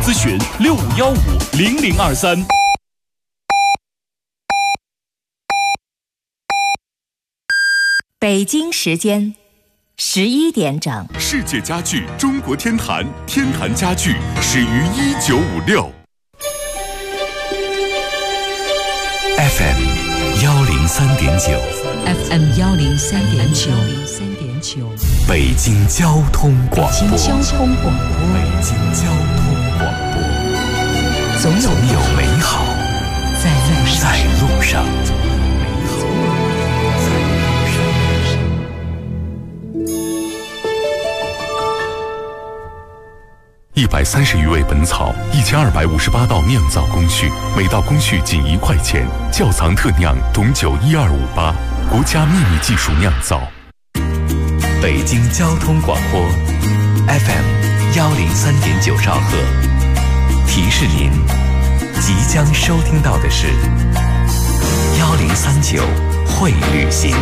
咨询65150023。 北京时间11点整。 世界家具中国天坛，天坛家具始于1956。 FM 103.9 FM 103.9 北京交通广播。 北京交通广播， 北京交通广播，总有美好在路上。130余味本草，1258道酿造工序，每道工序仅1块钱。窖藏特酿董酒12588，国家秘密技术酿造。北京交通广播 FM 103.9兆赫，提示您即将收听到的是1039会旅行。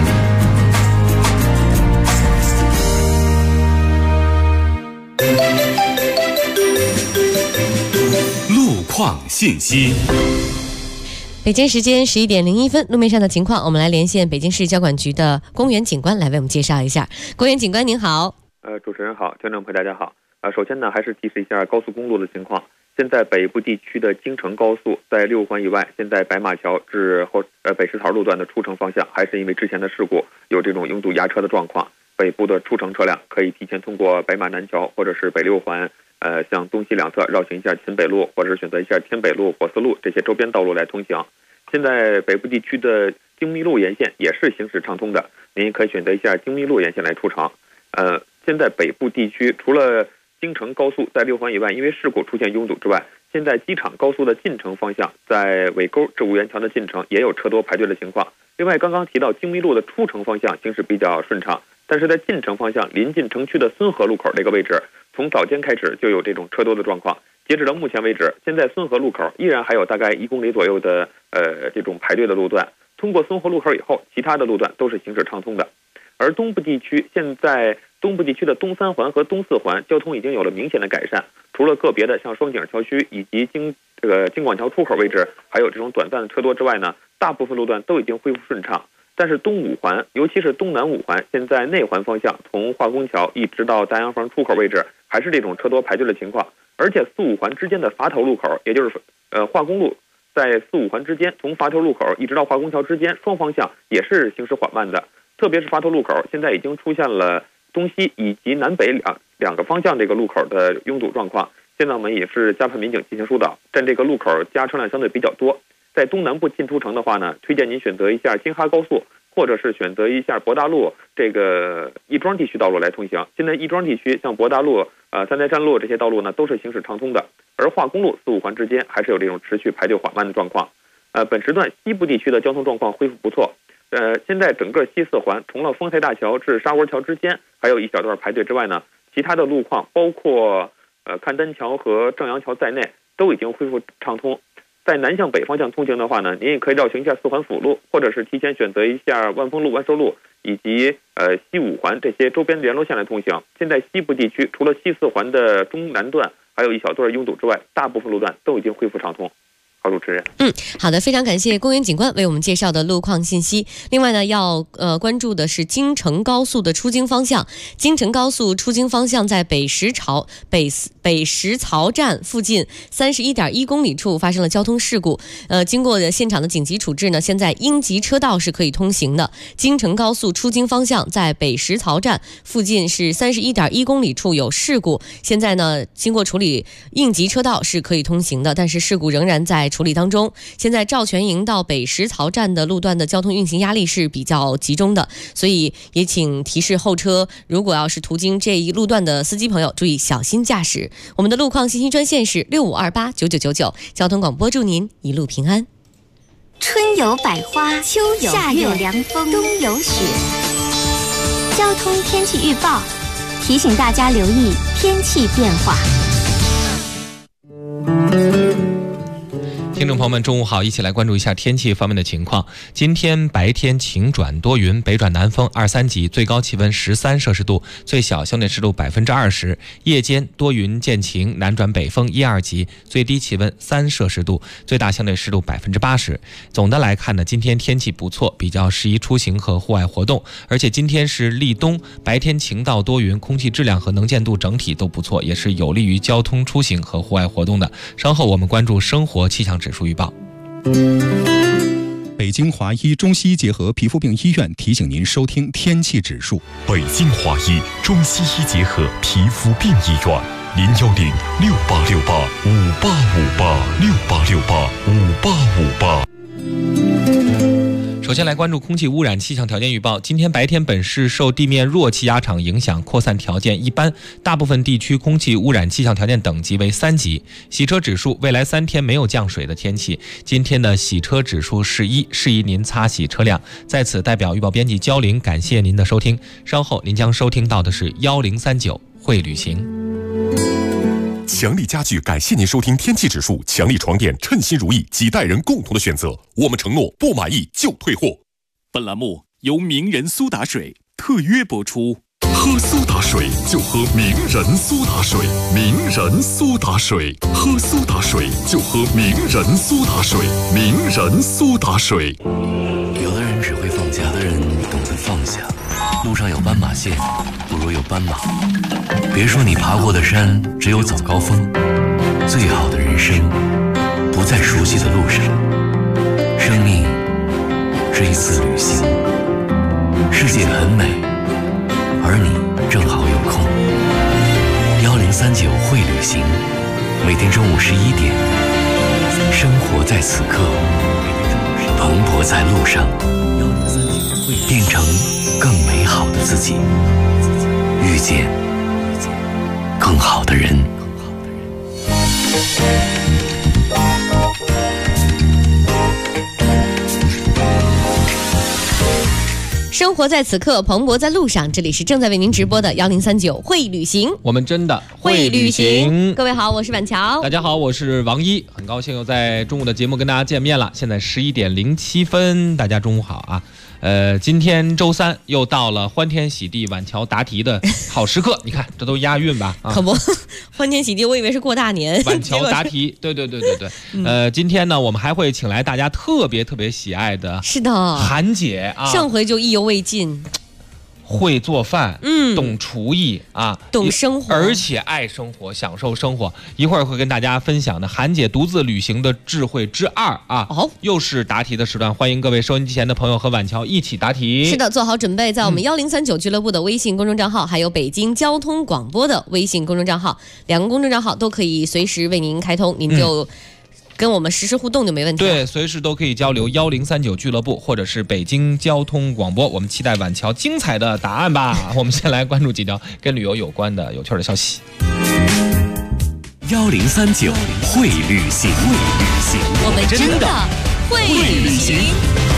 路况信息。 北京时间11点01分，路面上的情况，我们来连线北京市交管局的公园警官来为我们介绍一下。公园警官您好。 主持人好，听众朋友大家好。首先呢，还是提示一下高速公路的情况。现在北部地区的京承高速在6环以外，现在白马桥至北石槽路段的出城方向，还是因为之前的事故有这种拥堵压车的状况。北部的出城车辆可以提前通过白马南桥或者是北6环，向东西两侧绕行一下秦北路，或者是选择一下天北路、火四路这些周边道路来通行。现在北部地区的京密路沿线也是行驶畅通的，您可以选择一下京密路沿线来出城。现在北部地区除了京承高速在6环以外因为事故出现拥堵之外，现在机场高速的进城方向，在尾沟至五元桥的进城也有车多排队的情况。另外刚刚提到京密路的出城方向行驶比较顺畅，但是在进城方向临近城区的孙河路口这个位置，从早间开始就有这种车多的状况。截止到目前为止，现在孙河路口依然还有大概1公里左右的这种排队的路段。通过孙河路口以后，其他的路段都是行驶畅通的。而东部地区，现在东部地区的东3环和东4环交通已经有了明显的改善，除了个别的像双井桥区以及京广桥出口位置还有这种短暂的车多之外呢，大部分路段都已经恢复顺畅。但是东5环，尤其是东南5环，现在内环方向从化工桥一直到大洋房出口位置，还是这种车多排队的情况。而且4、5环之间的垡头路口，也就是化工路，在4、5环之间，从垡头路口一直到化工桥之间，双方向也是行驶缓慢的。特别是垡头路口，现在已经出现了东西以及南北两个方向这个路口的拥堵状况。现在我们也是加派民警进行疏导，占这个路口加车辆相对比较多。在东南部进出城的话呢，推荐您选择一下京哈高速，或者是选择一下博大路这个亦庄地区道路来通行。现在亦庄地区像博大路、三台山路这些道路呢，都是行驶畅通的。而化工路4、5环之间还是有这种持续排队缓慢的状况。本时段西部地区的交通状况恢复不错。现在整个西4环除了丰台大桥至沙窝桥之间还有一小段排队之外呢，其他的路况包括赣丹桥和正阳桥在内都已经恢复畅通。在南向北方向通行的话呢，您也可以绕行一下4环辅路，或者是提前选择一下万丰路、万寿路以及西5环这些周边联络线来通行。现在西部地区除了西4环的中南段还有一小段拥堵之外，大部分路段都已经恢复畅通。好，主持人。 好的，非常感谢公园警官为我们介绍的路况信息。另外呢，要关注的是京承高速的出京方向。京承高速出京方向在北石槽站附近31.1公里处发生了交通事故。经过现场的紧急处置呢，现在应急车道是可以通行的。京承高速出京方向在北石槽站附近是31.1公里处有事故，现在呢经过处理，应急车道是可以通行的，但是事故仍然在处理当中。现在赵全营到北石槽站的路段的交通运行压力是比较集中的，所以也请提示后车，如果要是途经这一路段的司机朋友注意小心驾驶。我们的路况信息专线是65289999，交通广播祝您一路平安。 春有百花，秋有夏有凉风，冬有雪。交通天气预报提醒大家留意天气变化。 听众朋友们，中午好，一起来关注一下天气方面的情况。今天白天晴转多云，北转南风2、3级，最高气温13摄氏度，最小相对湿度20%。夜间多云见晴，南转北风1、2级，最低气温3摄氏度，最大相对湿度80%。总的来看呢，今天天气不错，比较适宜出行和户外活动。而且今天是立冬，白天晴到多云，空气质量和能见度整体都不错，也是有利于交通出行和户外活动的。稍后我们关注生活气象指数预报。 北京华医中西医结合皮肤病医院提醒您收听天气指数。 北京华医中西医结合皮肤病医院，0106868585858 首先来关注空气污染气象条件预报。今天白天本市受地面弱气压场影响，扩散条件一般，大部分地区空气污染气象条件等级为3级。洗车指数，未来3天没有降水的天气，今天的洗车指数是1，适宜您擦洗车辆。在此代表预报编辑焦玲感谢您的收听，稍后您将收听到的是1039会旅行。 强力家具感谢您收听天气指数。强力床垫，称心如意，几代人共同的选择。我们承诺不满意就退货。 本栏目由名人苏打水特约播出。 喝苏打水就喝名人苏打水，名人苏打水，喝苏打水就喝名人苏打水，名人苏打水。 有的人只会放假，有的人懂得放下。路上有斑马线，不如有斑马。别说你爬过的山只有早高峰，最好的人生不在熟悉的路上。生命是一次旅行，世界很美，而你正好有空。1039会旅行，每天中午11点，生活在此刻，蓬勃在路上，变成更美好的自己，遇见更好的人。 生活在此刻，蓬勃在路上。这里是正在为您直播的1039会旅行， 我们真的会旅行。 各位好，我是板桥。 大家好，我是王一，很高兴又在中午的节目跟大家见面了。现在11点07分，大家中午好啊。今天周3又到了欢天喜地晚桥答题的好时刻，你看这都押韵吧？ 可不，欢天喜地，我以为是过大年。 晚桥答题，对。今天呢，我们还会请来大家特别喜爱的， 是的， 韩姐啊， 上回就意犹未尽。 会做饭，懂厨艺啊， 懂生活， 而且爱生活，享受生活。一会儿会跟大家分享的韩姐独自旅行的智慧之2啊，又是答题的时段，欢迎各位收音机前的朋友和晚桥一起答题。 是的，做好准备，在我们1039俱乐部的微信公众账号，还有北京交通广播的微信公众账号，2个公众账号都可以随时为您开通，您就跟我们实时互动就没问题。 对，随时都可以交流。1039俱乐部或者是北京交通广播，我们期待晚桥精彩的答案吧。我们先来关注几条跟旅游有关的有趣的消息。 1039会旅行， 我们真的会旅行。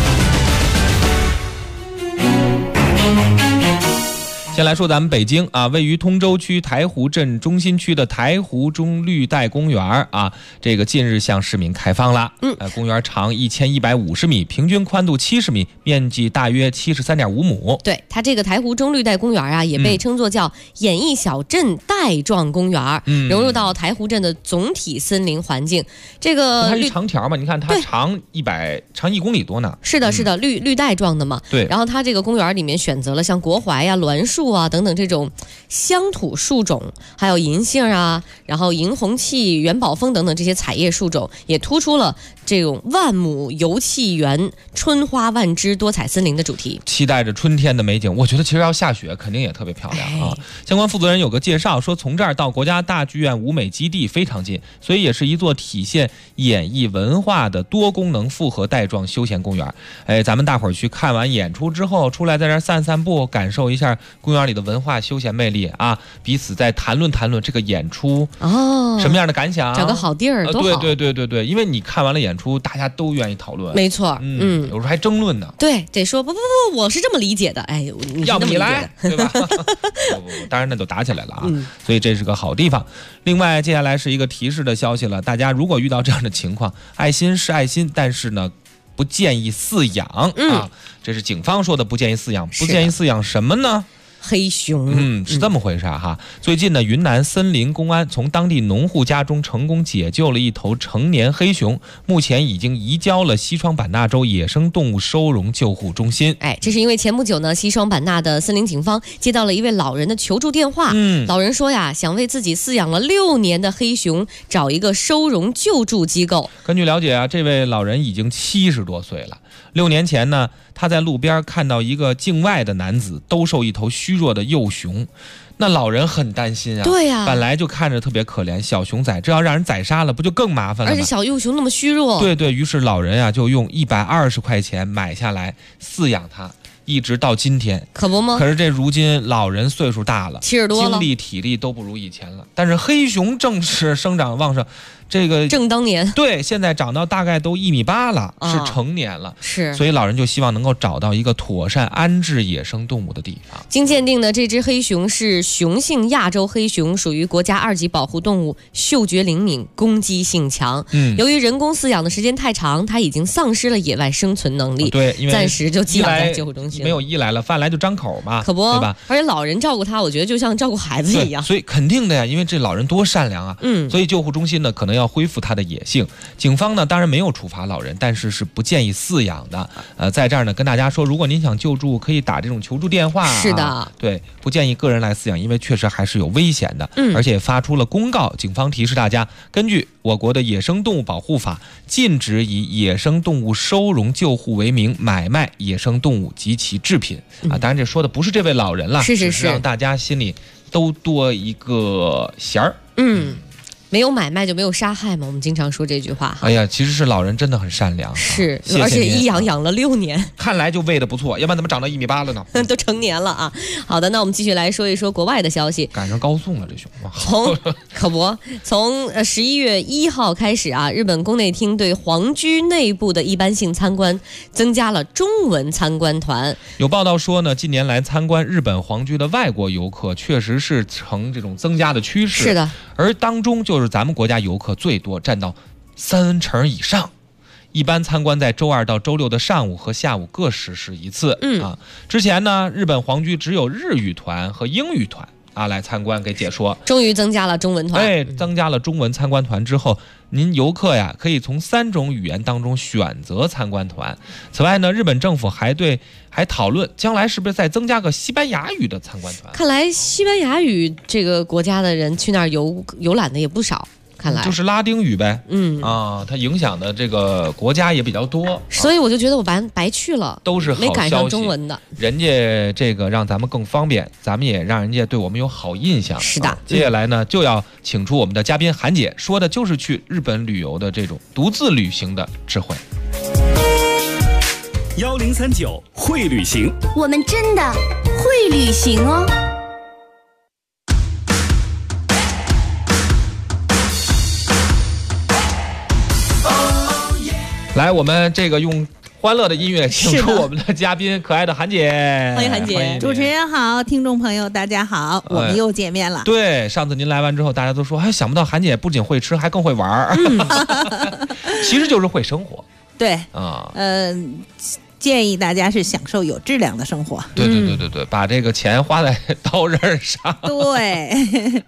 先来说咱们北京啊，位于通州区台湖镇中心区的台湖中绿带公园啊，这个近日向市民开放了。公园长1150米，平均宽度70米，面积大约73.5亩。 对，它这个台湖中绿带公园啊，也被称作叫演艺小镇带状公园，融入到台湖镇的总体森林环境。这个它是长条嘛，你看它长1公里多呢。 是的，绿带状的嘛。 对。 然后它这个公园里面选择了像国槐啊、栾树啊等等这种乡土树种，还有银杏啊，然后银红棨、元宝枫等等这些采叶树种，也突出了这种万亩油气园、春花万枝、多彩森林的主题。 期待着春天的美景，我觉得其实要下雪肯定也特别漂亮啊。相关负责人有个介绍说，从这儿到国家大剧院舞美基地非常近，所以也是一座体现演艺文化的多功能复合带状休闲公园。咱们大伙儿去看完演出之后，出来在这儿散散步，感受一下公园里的文化休闲魅力啊，彼此再谈论这个演出什么样的感想， 找个好地儿多好。 对，因为你看完了演出，大家都愿意讨论， 没错， 有时候还争论呢。 对，得说不，我是这么理解的，哎， 要不你来，对吧？不，当然那就打起来了啊，所以这是个好地方。另外，接下来是一个提示的消息了，大家如果遇到这样的情况，爱心是爱心，但是呢，不建议饲养啊。这是警方说的，不建议饲养，不建议饲养什么呢？ 黑熊， 是这么回事哈。最近呢，云南森林公安从当地农户家中成功解救了一头成年黑熊，目前已经移交了西双版纳州野生动物收容救护中心。 这是因为前不久呢，西双版纳的森林警方接到了一位老人的求助电话。老人说呀，想为自己饲养了6年的黑熊找一个收容救助机构。 根据了解啊，这位老人已经70多岁了。6年前呢，他在路边看到一个境外的男子兜售一头虚弱的幼熊，那老人很担心啊。 对呀， 本来就看着特别可怜，小熊崽这要让人宰杀了，不就更麻烦了吗？ 而且小幼熊那么虚弱。 对，于是老人啊就用120块钱买下来饲养它，一直到今天。 可不吗？ 可是这如今老人岁数大了 ，70多了， 精力体力都不如以前了。但是黑熊正是生长旺盛。这个正当年， 对，现在长到大概都1.8米了，是成年了， 是， 所以老人就希望能够找到一个妥善安置野生动物的地方。 经鉴定的这只黑熊是雄性亚洲黑熊，属于国家2级保护动物，嗅觉灵敏，攻击性强。由于人工饲养的时间太长，它已经丧失了野外生存能力。 对，因为暂时就寄养在救护中心， 没有医来了，饭来就张口嘛， 可不， 对吧？ 而且老人照顾它，我觉得就像照顾孩子一样。 所以肯定的呀，因为这老人多善良啊。所以救护中心呢，可能要恢复它的野性。警方呢，当然没有处罚老人，但是是不建议饲养的。在这儿呢，跟大家说，如果您想救助，可以打这种求助电话。 是的， 对，不建议个人来饲养，因为确实还是有危险的。而且发出了公告，警方提示大家，根据我国的《野生动物保护法》，禁止以野生动物收容救护为名买卖野生动物及其制品啊。当然，这说的不是这位老人了， 是让大家心里都多一个弦儿。 没有买卖就没有杀害嘛，我们经常说这句话。 哎呀，其实是老人真的很善良， 是， 谢谢， 而且一养了6年， 看来就喂得不错，要不然怎么长到1.8米了呢？ 都成年了啊！好的，那我们继续来说一说国外的消息。 赶上高送了这熊， 从11月1号开始啊，日本宫内厅对皇居内部的一般性参观增加了中文参观团。 有报道说呢，近年来参观日本皇居的外国游客确实是呈这种增加的趋势。 是的， 而当中就是咱们国家游客最多，占到3成以上。一般参观在周2到周6的上午和下午各实施一次。之前呢，日本皇居只有日语团和英语团来参观给解说， 终于增加了中文团。 增加了中文参观团之后，您游客呀可以从3种语言当中选择参观团。此外呢，日本政府还讨论将来是不是再增加个西班牙语的参观团。 看来西班牙语这个国家的人去那儿游览的也不少。看来就是拉丁语呗，它影响的这个国家也比较多， 所以我就觉得我白去了， 都是好消息， 没赶上中文的， 人家这个让咱们更方便，咱们也让人家对我们有好印象。 是的， 接下来呢就要请出我们的嘉宾韩姐，说的就是去日本旅游的这种独自旅行的智慧。 1039会旅行， 我们真的会旅行哦。 来，我们这个用欢乐的音乐请出我们的嘉宾，可爱的韩姐。 欢迎韩姐。 主持人好，听众朋友大家好，我们又见面了。 对，上次您来完之后，大家都说，想不到韩姐不仅会吃，还更会玩。其实就是会生活。 对建议大家是享受有质量的生活。 对，把这个钱花在刀刃上。 对，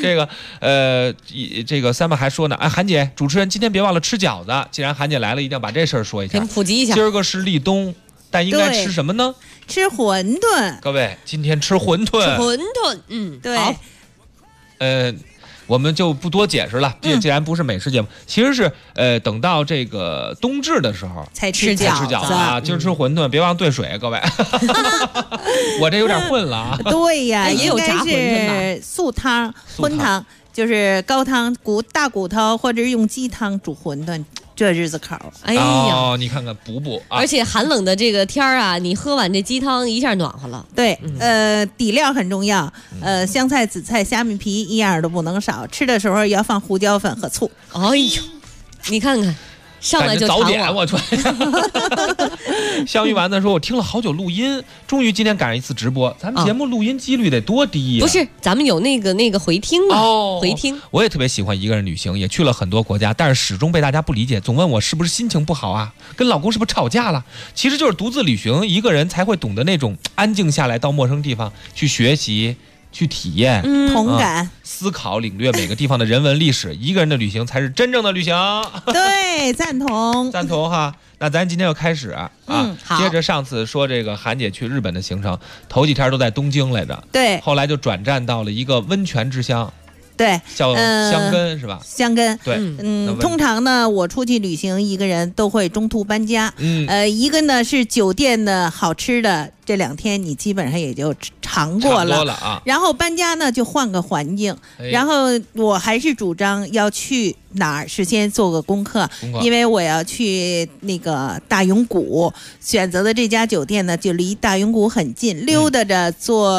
这个三宝还说呢，韩姐，主持人今天别忘了吃饺子。既然韩姐来了，一定要把这事儿说一下， 普及一下。 今儿个是立冬，但应该吃什么呢？ 吃馄饨。 各位，今天吃馄饨。 对。 好，我们就不多解释了，既然不是美食节目，其实是等到这个冬至的时候才吃饺子啊。今儿吃馄饨，别忘兑水，各位。我这有点混了啊。 对呀， 也有炸馄饨吧？素汤、荤汤，就是高汤大骨头，或者是用鸡汤煮馄饨。 这日子口。 哎呀， 你看看补啊！ 而且寒冷的这个天儿啊，你喝碗这鸡汤一下暖和了。 对，底料很重要，香菜、紫菜、虾米皮一样都不能少，吃的时候要放胡椒粉和醋。 哎呦，你看看。上来就早点，我穿。香芋丸子说：“我听了好久录音，终于今天赶上一次直播。咱们节目录音几率得多低呀？ 不是，咱们有那个回听啊，回听。 我也特别喜欢一个人旅行，也去了很多国家，但是始终被大家不理解，总问我是不是心情不好啊，跟老公是不是吵架了？其实就是独自旅行，一个人才会懂得那种安静下来，到陌生地方去学习。”去体验， 同感， 思考、领略每个地方的人文历史。一个人的旅行才是真正的旅行。 对，赞同哈。那咱今天就开始啊，接着上次说这个韩姐去日本的行程，头几天都在东京来着， 对， 后来就转战到了一个温泉之乡。 对， 叫箱根是吧？ 箱根， 对， 通常呢，我出去旅行，一个人都会中途搬家。一个呢是酒店的好吃的，这2天你基本上也就尝过了啊。 然后搬家呢就换个环境，然后我还是主张要去哪儿，事先做个功课，因为我要去那个大永谷，选择的这家酒店呢就离大永谷很近，溜达着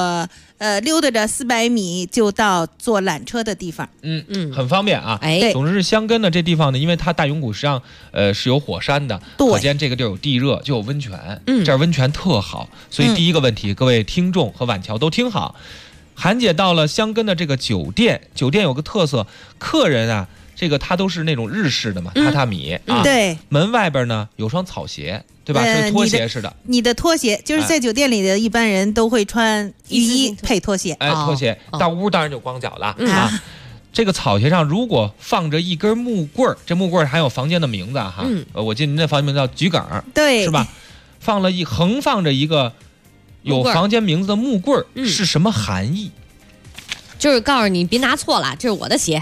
400米就到坐缆车的地方， 很方便啊。总之是箱根的这地方呢，因为它大永谷实际上是有火山的，可见这个地儿有地热，就有温泉，这儿温泉特好。所以第一个问题，各位听众和晚乔都听好，韩姐到了箱根的这个酒店有个特色，客人啊，这个它都是那种日式的嘛，榻榻米啊， 对， 门外边呢有双草鞋。对吧？是拖鞋似的。 你的拖鞋就是在酒店里的一般人都会穿浴衣配拖鞋。 拖鞋到屋当然就光脚了啊。这个草鞋上如果放着一根木棍，这木棍还有房间的名字哈。我记得您那房间名字叫桔梗， 对， 是吧？横放着一个有房间名字的木棍，是什么含义？ 就是告诉你别拿错了，这是我的鞋。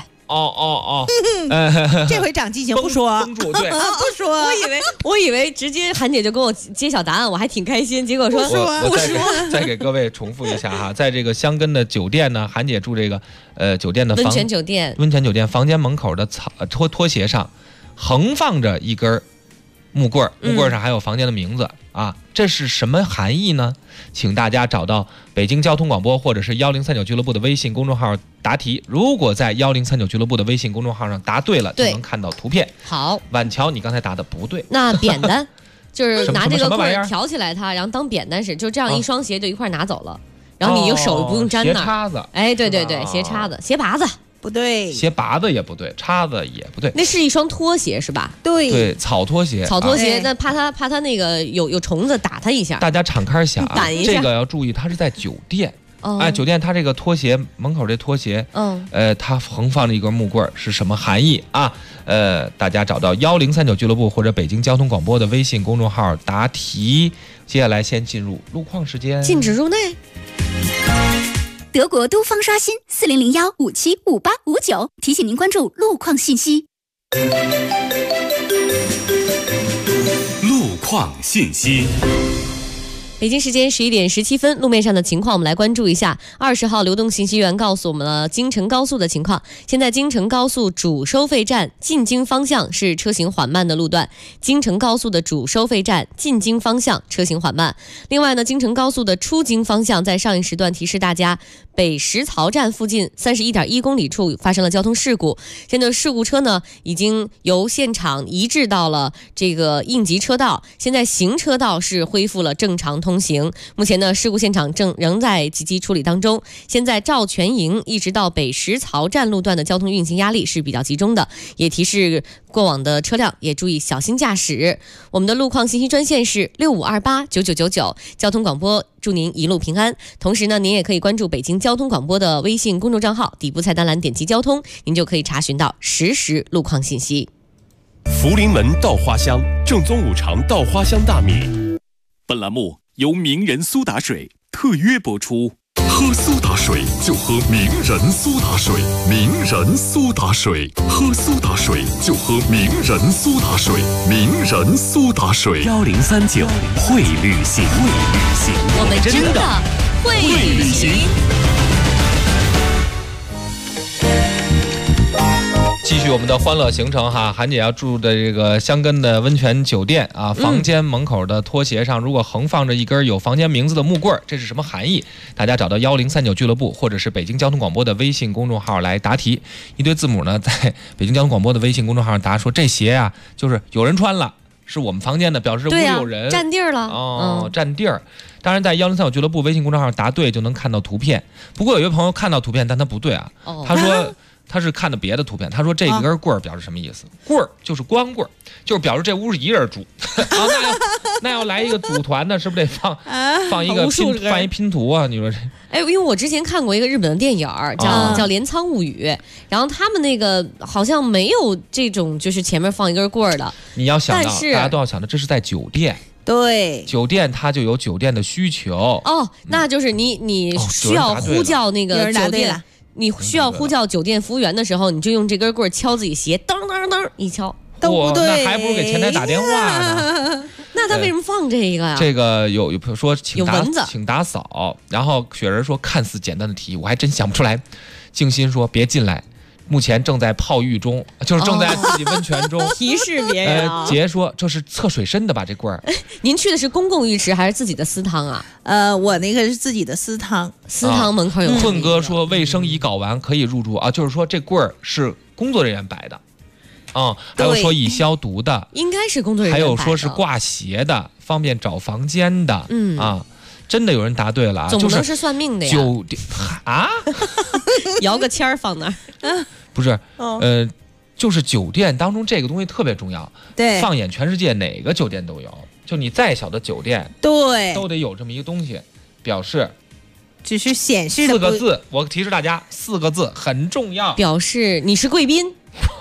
这回长记性，不说， 封住，对， 不说。 我以为直接韩姐就跟我揭晓答案，我还挺开心。结果说不说。再给各位重复一下哈，在这个箱根的酒店呢，韩姐住这个酒店的温泉酒店房间门口的拖鞋上横放着一根木棍，木棍上还有房间的名字啊，这是什么含义呢？请大家找到北京交通广播或者是1039俱乐部的微信公众号答题。如果在1039俱乐部的微信公众号上答对了，就能看到图片。 好， 晚乔，你刚才答的不对。 那扁担就是拿这个棍挑起来它，然后当扁担使，就这样一双鞋就一块拿走了，然后你就手不用沾那。 鞋叉子。 哎，对，鞋叉子、鞋拔子。 不对， 鞋拔子也不对，叉子也不对， 那是一双拖鞋是吧？ 对， 草拖鞋。 那怕它那个有虫子打它一下。 大家敞开想啊，这个要注意，它是在酒店。酒店它这个拖鞋门口这拖鞋，它横放着一根木棍，是什么含义啊？大家找到1039俱乐部或者北京交通广播的微信公众号答题。接下来先进入路况时间， 禁止入内。 德国都方刷新4001575859，提醒您关注路况信息。 路况信息。 北京时间11点17分，路面上的情况我们来关注一下。20号流动信息源告诉我们了京承高速的情况。现在京承高速主收费站进京方向是车行缓慢的路段，京承高速的主收费站进京方向车行缓慢。另外呢，京承高速的出京方向在上一时段提示大家，北石槽站附近31.1公里处发生了交通事故，现在事故车呢已经由现场移至到了这个应急车道，现在行车道是恢复了正常通行。目前呢，事故现场仍在积极处理当中。现在赵全营一直到北石槽站路段的交通运行压力是比较集中的，也提示过往的车辆也注意小心驾驶。我们的路况信息专线是65289999，交通广播祝您一路平安。同时呢，您也可以关注北京交通广播的微信公众账号，底部菜单栏点击交通，您就可以查询到实时路况信息。 福临门稻花香，正宗五常稻花香大米。本栏目由名人苏打水特约播出。 喝苏打水就喝名人苏打水，名人苏打水，喝苏打水就喝名人苏打水，名人苏打水。 1039会旅行， 我们真的会旅行。 继续我们的欢乐行程哈，韩姐要住的这个香根的温泉酒店啊，房间门口的拖鞋上如果横放着一根有房间名字的木棍，这是什么含义？大家找到1039俱乐部或者是北京交通广播的微信公众号来答题。一堆字母呢，在北京交通广播的微信公众号上答说这鞋啊，就是有人穿了，是我们房间的，表示屋里有人， 占地儿了哦，占地儿。当然，在1039俱乐部微信公众号答对就能看到图片。不过有一位朋友看到图片，但他不对啊，他说。他是看的别的图片，他说这根棍儿表示什么意思？棍儿就是光棍儿，就是表示这屋是一人住。啊，那要来一个组团的，是不是得放一个拼图啊？你说这？ 哎，因为我之前看过一个日本的电影叫《镰仓物语》，然后他们那个好像没有这种就是前面放一根棍儿的。 你要想到，大家都要想到，这是在酒店。 对， 酒店它就有酒店的需求。 哦，那就是你需要呼叫那个酒店。你需要呼叫酒店服务员的时候，你就用这根棍敲自己鞋，当当当一敲， 都不对， 那还不如给前台打电话呢。 那他为什么放这个呀？ 这个有说有蚊子， 请打扫。然后雪人说看似简单的题，我还真想不出来。静心说别进来，目前正在泡浴中，就是正在自己温泉中。 提示别人。 杰说这是测水深的吧？这棍儿。 您去的是公共浴池还是自己的私汤啊？ 我那个是自己的私汤， 私汤门口有。 困哥说卫生已搞完可以入住啊，就是说这棍儿是工作人员摆的，还有说已消毒的， 应该是工作人员摆的，还有说是挂鞋的，方便找房间的，真的有人答对了啊， 总不能是算命的呀？ 酒店啊， 摇个签儿放那儿， 不是，就是酒店当中这个东西特别重要， 对， 放眼全世界哪个酒店都有。就你再小的酒店， 对， 都得有这么一个东西，表示， 只是显示的 4个字。我提示大家，4个字很重要， 表示你是贵宾。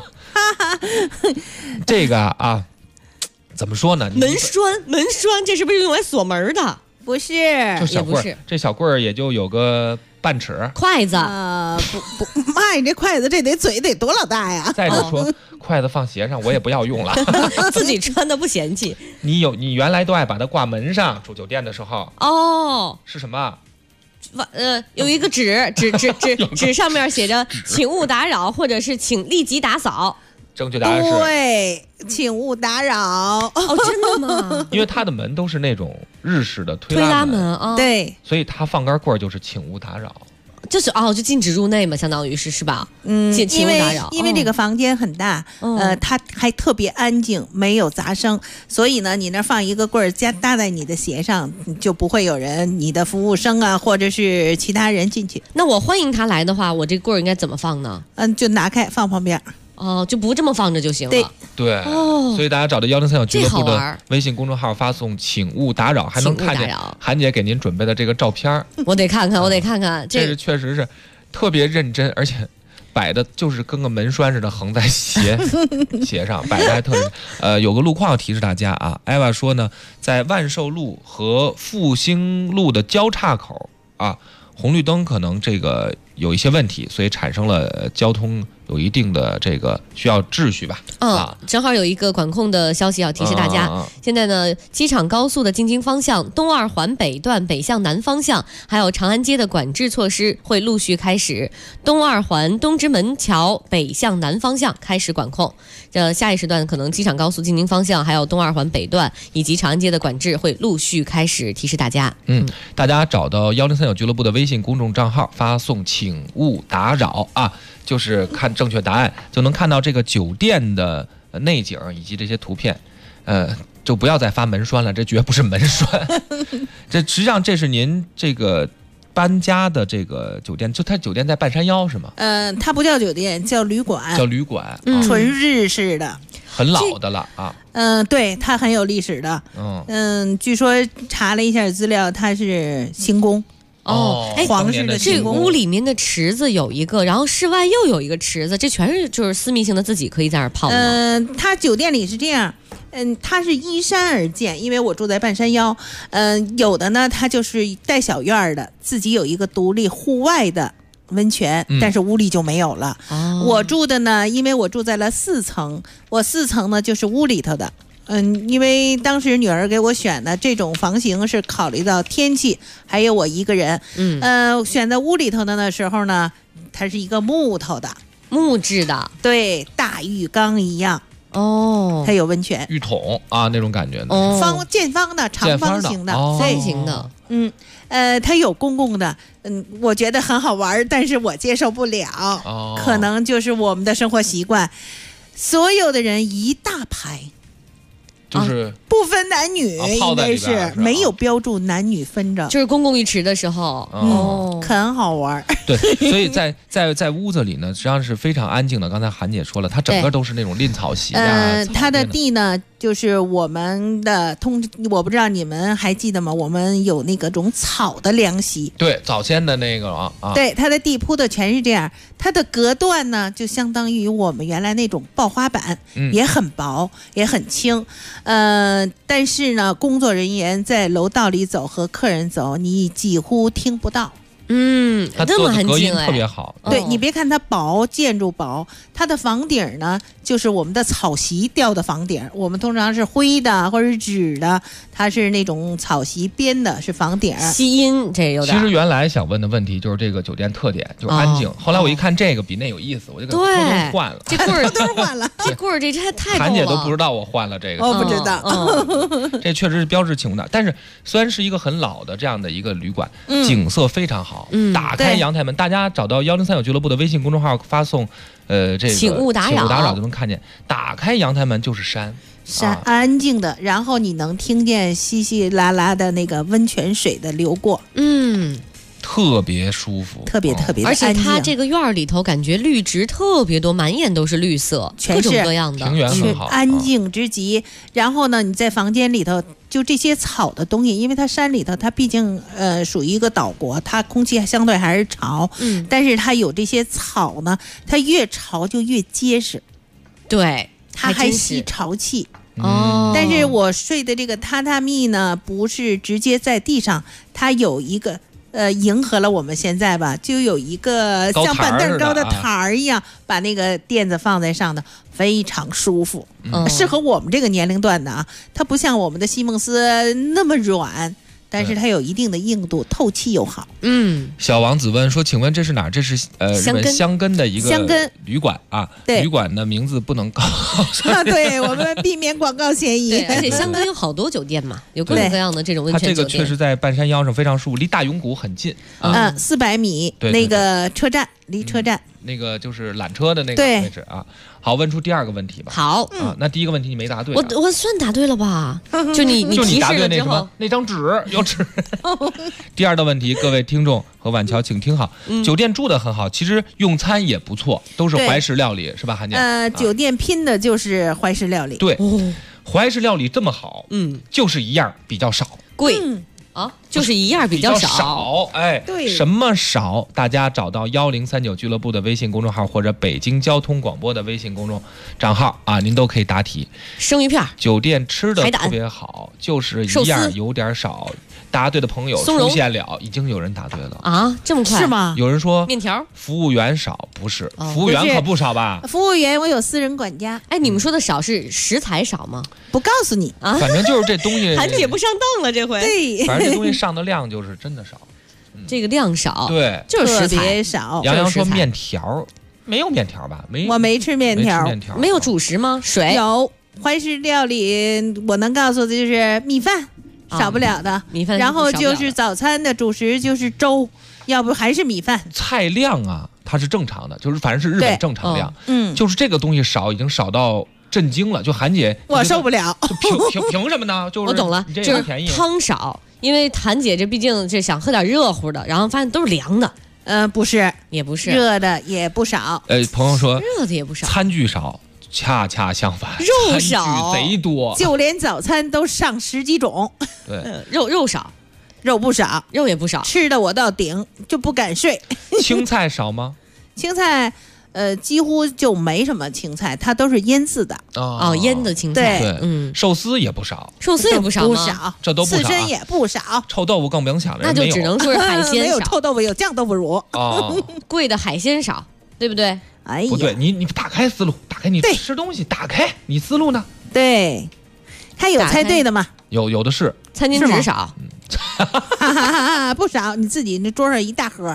这个啊，怎么说呢？ 门栓，这是不是用来锁门的？ 不是， 就小棍儿，这小棍儿也就有个半尺。 筷子不，妈呀，这筷子这嘴得多老大呀！ 再者说，筷子放鞋上，我也不要用了， 自己穿的不嫌弃。 你原来都爱把它挂门上，住酒店的时候。 哦， 是什么？ 有一个纸上面写着“请勿打扰”或者是“请立即打扫”。 正确答案是对，请勿打扰。 哦，真的吗？ 因为它的门都是那种日式的推拉门啊，对， 所以它放根棍儿就是请勿打扰。 就是就禁止入内嘛，相当于是吧？请勿打扰。 因为这个房间很大，它还特别安静，没有杂声，所以呢，你那放一个棍儿搭在你的鞋上，就不会有人，你的服务生啊，或者是其他人进去。 那我欢迎他来的话，我这棍儿应该怎么放呢？ 就拿开放旁边。 就不这么放着就行了。 对，所以大家找到1039俱乐部的微信公众号，发送“请勿打扰”，还能看见韩姐给您准备的这个照片。 我得看看， 这是确实是特别认真，而且摆的就是跟个门栓似的，横在鞋上，摆的还特别。有个路况要提示大家啊，艾娃说呢，在万寿路和复兴路的交叉口啊，红绿灯可能这个有一些问题，所以产生了交通有一定的这个需要秩序吧。 正好有一个管控的消息要提示大家。现在呢，机场高速的进京方向、东2环北段北向南方向，还有长安街的管制措施会陆续开始。东2环东直门桥北向南方向开始管控。下一时段可能机场高速进京方向，还有东2环北段以及长安街的管制会陆续开始，提示大家。 大家找到1039俱乐部的微信公众账号，发送“请勿打扰”啊。就是看正确答案，就能看到这个酒店的内景以及这些图片，就不要再发门栓了，这绝不是门栓。这实际上这是您这个搬家的这个酒店，就它酒店在半山腰是吗？ 它不叫酒店，叫旅馆。纯日式的， 很老的了啊。 对，它很有历史的。据说查了一下资料，它是行宫。皇室的这屋里面的池子有一个，然后室外又有一个池子，这全是就是私密性的，自己可以在那儿泡吗？ 它酒店里是这样，它是依山而建，因为我住在半山腰，有的呢它就是带小院的，自己有一个独立户外的温泉，但是屋里就没有了。我住的呢，因为我住在了4层，我4层呢就是屋里头的。因为当时女儿给我选的这种房型是考虑到天气，还有我一个人，选在屋里头的时候呢，它是一个木头的， 木质的， 对，大浴缸一样。 哦， 它有温泉， 浴桶啊那种感觉的， 见方的、长方形的， 方形的， 它有公共的，我觉得很好玩，但是我接受不了，可能就是我们的生活习惯，所有的人一大排。 就是不分男女，应该是没有标注男女分着， 就是公共浴池的时候， 很好玩。 对，所以在屋子里呢，实际上是非常安静的。刚才韩姐说了，它整个都是那种蔺草席啊。 它的地呢，就是我们的我不知道你们还记得吗？我们有那个种草的凉席， 对，早先的那个啊， 对，它的地铺的全是这样。它的隔断呢，就相当于我们原来那种抱花板，也很薄，也很轻。但是呢，工作人员在楼道里走和客人走，你几乎听不到。 它这么安静特别好。 对，你别看它薄，建筑薄，它的房顶呢，就是我们的草席吊的房顶，我们通常是灰的或者是纸的，它是那种草席编的，是房顶。 吸音这有点。 其实原来想问的问题就是这个酒店特点就是安静，后来我一看这个比那有意思，我就给偷偷换了。 这棍儿都换了， 这棍儿这太韩姐都不知道我换了这个， 我不知道。 这确实是标志性的，但是虽然是一个很老的这样的一个旅馆，景色非常好。打开阳台门，大家找到1039俱乐部的微信公众号，发送这个请勿打扰就能看见。打开阳台门就是山， 安静的，然后你能听见稀稀拉拉的那个温泉水的流过， 特别舒服， 特别的而且它这个院儿里头感觉绿植特别多，满眼都是绿色， 全是各种各样的， 庭园很好， 安静之极。然后呢，你在房间里头就这些草的东西，因为它山里头，它毕竟属于一个岛国，它空气相对还是潮，但是它有这些草呢，它越潮就越结实， 对， 它还吸潮气。但是我睡的这个榻榻米呢，不是直接在地上，它有一个。迎合了我们现在吧，就有一个像板凳高的台儿一样，把那个垫子放在上的，非常舒服，适合我们这个年龄段的啊。它不像我们的西梦思那么软，但是它有一定的硬度，透气又好。 小王子问说：“请问这是哪儿？这是日本箱根的一个旅馆啊。旅馆的名字不能告诉。 对，我们避免广告嫌疑。 而且箱根有好多酒店嘛，有各种各样的这种温泉酒店。 它这个确实在半山腰上非常舒服，离大永谷很近。 400米那个车站，离车站。 那个就是缆车的那个位置啊。好，问出第二个问题吧。 好那第一个问题你没答对， 我算答对了吧？就你提示了之后， 那张纸有纸。第二道问题，各位听众和晚乔请听好，酒店住得很好，其实用餐也不错，都是怀石料理，是吧，韩姐？ 酒店拼的就是怀石料理。 对，怀石料理这么好，就是一样比较少， 贵。就是一样比较少， 对， 什么少？大家找到1039俱乐部的微信公众号或者北京交通广播的微信公众账号啊，您都可以答题。 生鱼片， 酒店吃的特别好，就是一样有点少。答对的朋友出现了，已经有人答对了啊，这么快是吗？ 有人说面条， 服务员少，不是，服务员可不少吧？ 服务员我有私人管家。 你们说的少是食材少吗？ 不告诉你啊， 反正就是这东西。 韩姐不上当了这回。 对， 反正这东西上的量就是真的少。 这个量少， 对， 就是食材少。 杨洋说面条没有面条吧？ 我没吃面条， 没有主食吗？水有。怀石料理我能告诉的就是米饭。少不了的米饭， 然后就是早餐的主食就是粥，要不还是米饭。 菜量啊，它是正常的，就是反正是日本正常量。就是这个东西少，已经少到震惊了。就韩姐， 我受不了。 凭什么呢？就是我懂了，就是汤少，因为韩姐这毕竟这想喝点热乎的，然后发现都是凉的。 不是， 也不是热的，也不少。 朋友说热的也不少， 餐具少。恰恰相反， 肉少贼多， 就连早餐都上10几种。 对， 肉少， 肉不少， 肉也不少， 吃的我到顶就不敢睡。 青菜少吗？ 青菜几乎就没什么青菜，它都是腌制的。 腌的青菜。 对，寿司也不少， 寿司也不少吗？ 这都不少， 刺身也不少， 臭豆腐更不用想了， 那就只能说是海鲜少。 没有臭豆腐，有酱豆腐乳。 贵的海鲜少，对不对？ 哎呀， 不对，你打开思路，打开你吃东西，打开你思路呢？ 对，他有猜对的吗？ 有的是， 餐巾纸少， 不少，你自己那桌上一大盒。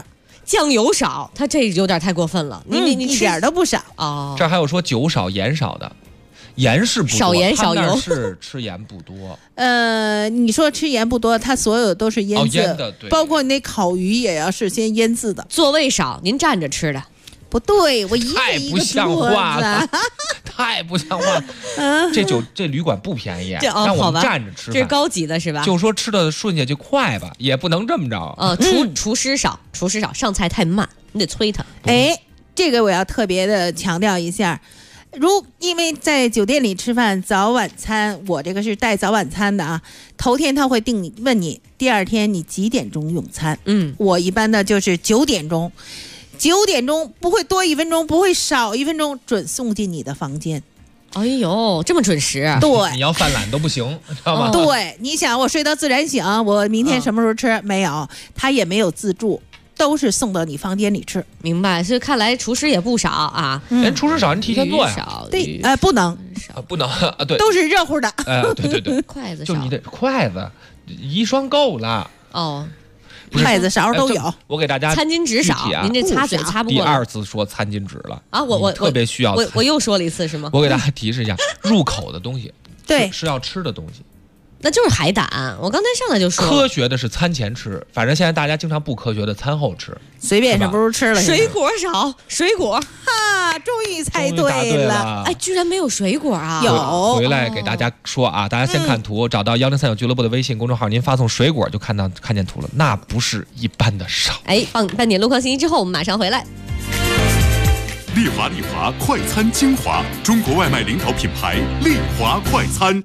酱油少，它这有点太过分了。你一点都不少哦。 这还有说酒少盐少的，盐是不多， 少盐少油， 是吃盐不多。 你说吃盐不多，它所有都是腌制， 腌的，对， 包括那烤鱼也要事先腌制的。 座位少，您站着吃的。 不对，我一个太不像话了，太不像话了。这旅馆不便宜，让我们站着吃饭， 这是高级的是吧？ 就说吃的顺下去快吧，也不能这么着。 厨师少，上菜太慢，你得催他。 哎，这个我要特别的强调一下。因为在酒店里吃饭早晚餐，我这个是带早晚餐的啊。头天他会问你第二天你几点钟用餐。我一般的就是9点钟，9点钟不会多1分钟，不会少1分钟，准送进你的房间。 哎呦，这么准时！ 对， 你要犯懒都不行，知道吧？ 对，你想我睡到自然醒，我明天什么时候吃？没有，他也没有自助。都是送到你房间里吃， 明白？所以看来厨师也不少啊。 人厨师少，人提前做呀。 对，不能， 不能啊，对， 都是热乎的。 对， 筷子少， 就你得筷子1双够了。 筷子勺都有。 我给大家餐巾纸少，您这擦嘴擦不过。 第2次说餐巾纸了啊！我特别需要。 我又说了一次是吗？ 我给大家提示一下，入口的东西， 对， 是要吃的东西。 那就是海胆，我刚才上来就说科学的是餐前吃，反正现在大家经常不科学的餐后吃， 随便什么时候吃了。 水果少，水果哈，终于猜对了。 哎，居然没有水果啊！ 有， 回来给大家说啊，大家先看图，找到1039俱乐部的微信公众号，您发送水果就看见图了，那不是一般的少。 哎，半点路况信息之后，我们马上回来。 丽华快餐精华，中国外卖领导品牌丽华快餐。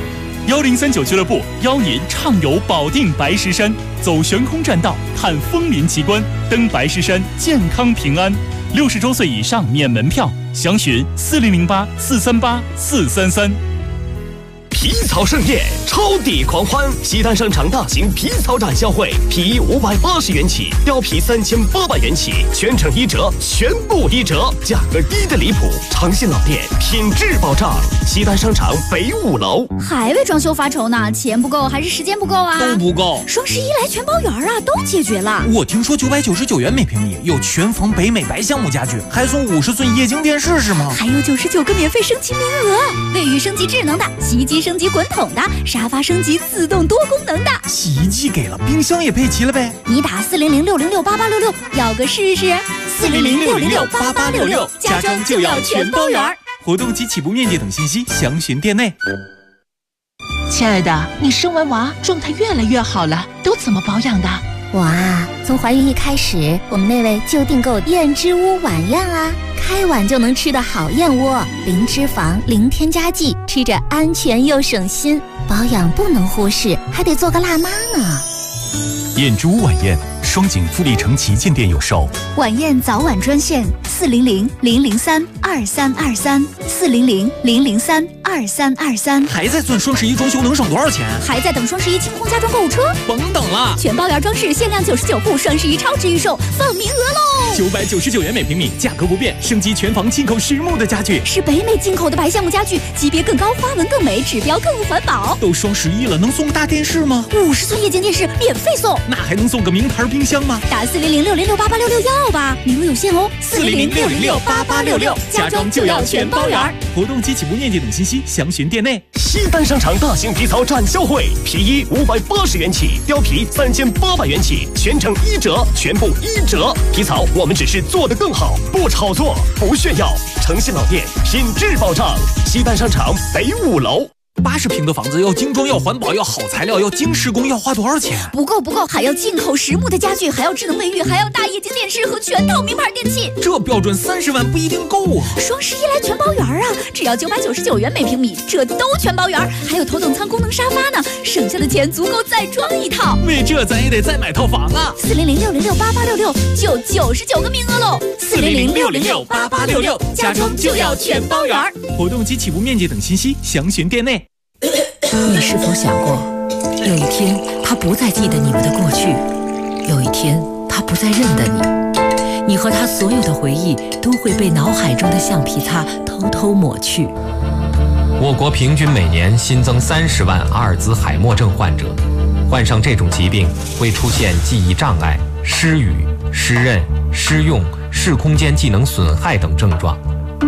1039俱乐部邀您畅游保定白石山，走悬空栈道，看枫林奇观，登白石山健康平安。60周岁以上免门票，详询4008-438-433。 皮草盛宴，超抵狂欢！西单商场大型皮草展销会，皮衣580元起，貂皮3800元起，全程1折，全部1折，价格低的离谱。诚信老店，品质保障。西单商场北5楼。 还为装修发愁呢？钱不够还是时间不够啊？ 都不够。 双11来全包圆啊，都解决了。 我听说999元每平米有全房北美白橡木家具，还送50寸液晶电视是吗？ 还有99个免费升级名额，卫浴升级智能的，洗衣机升级滚筒的，沙发升级自动多功能的。 洗衣机给了，冰箱也配齐了呗。 你打400-606-8866，要个试试。400-606-8866，家装就要全包圆。 活动及起步面积等信息详询店内。 亲爱的，你生完娃状态越来越好了，都怎么保养的？ 我啊，从怀孕一开始，我们那位就订购燕之屋晚宴啊，开碗就能吃的好燕窝，零脂肪，零添加剂，吃着安全又省心。保养不能忽视，还得做个辣妈呢。 燕之屋晚宴，双井富力城旗舰店有售。 晚宴早晚专线400-003-2323，400-003-2323。 还在算双11装修能省多少钱？ 还在等双11清空家装购物车？ 甭等了， 全包圆装饰限量99户，双11超值预售，放名额喽 ！999元每平米，价格不变，升级全房进口实木的家具， 是北美进口的白橡木家具，级别更高，花纹更美，指标更环保。 都双11了，能送个大电视吗 ？50寸液晶电视免费送。 那还能送个名牌冰箱吗？ 打400-606-8866要吧，名额有限哦。 400-606-8866，家装就要全包圆。活动及起步面积等信息详询店内。 西单商场大型皮草展销会，皮衣580元起，貂皮3800元起，全程1折，全部1折。皮草我们只是做得更好，不炒作，不炫耀。诚信老店，品质保障。西单商场北5楼。 80平的房子要精装，要环保，要好材料，要精施工，要花多少钱？ 不够，还要进口实木的家具，还要智能卫浴，还要大液晶电视和全套名牌电器。 这标准30万不一定够啊！ 双11来全包圆啊，只要999元每平米，这都全包圆，还有头等舱功能沙发呢，省下的钱足够再装一套。 为这咱也得再买套房啊 ！400-606-8866，就99个名额喽！400-606-8866，家装就要全包圆。 活动及起步面积等信息详询店内。 你是否想过，有一天他不再记得你们的过去，有一天他不再认得你，你和他所有的回忆都会被脑海中的橡皮擦偷偷抹去。 我国平均每年新增30万阿尔兹海默症患者，患上这种疾病会出现记忆障碍、失语、失认、 失用、视空间技能损害等症状。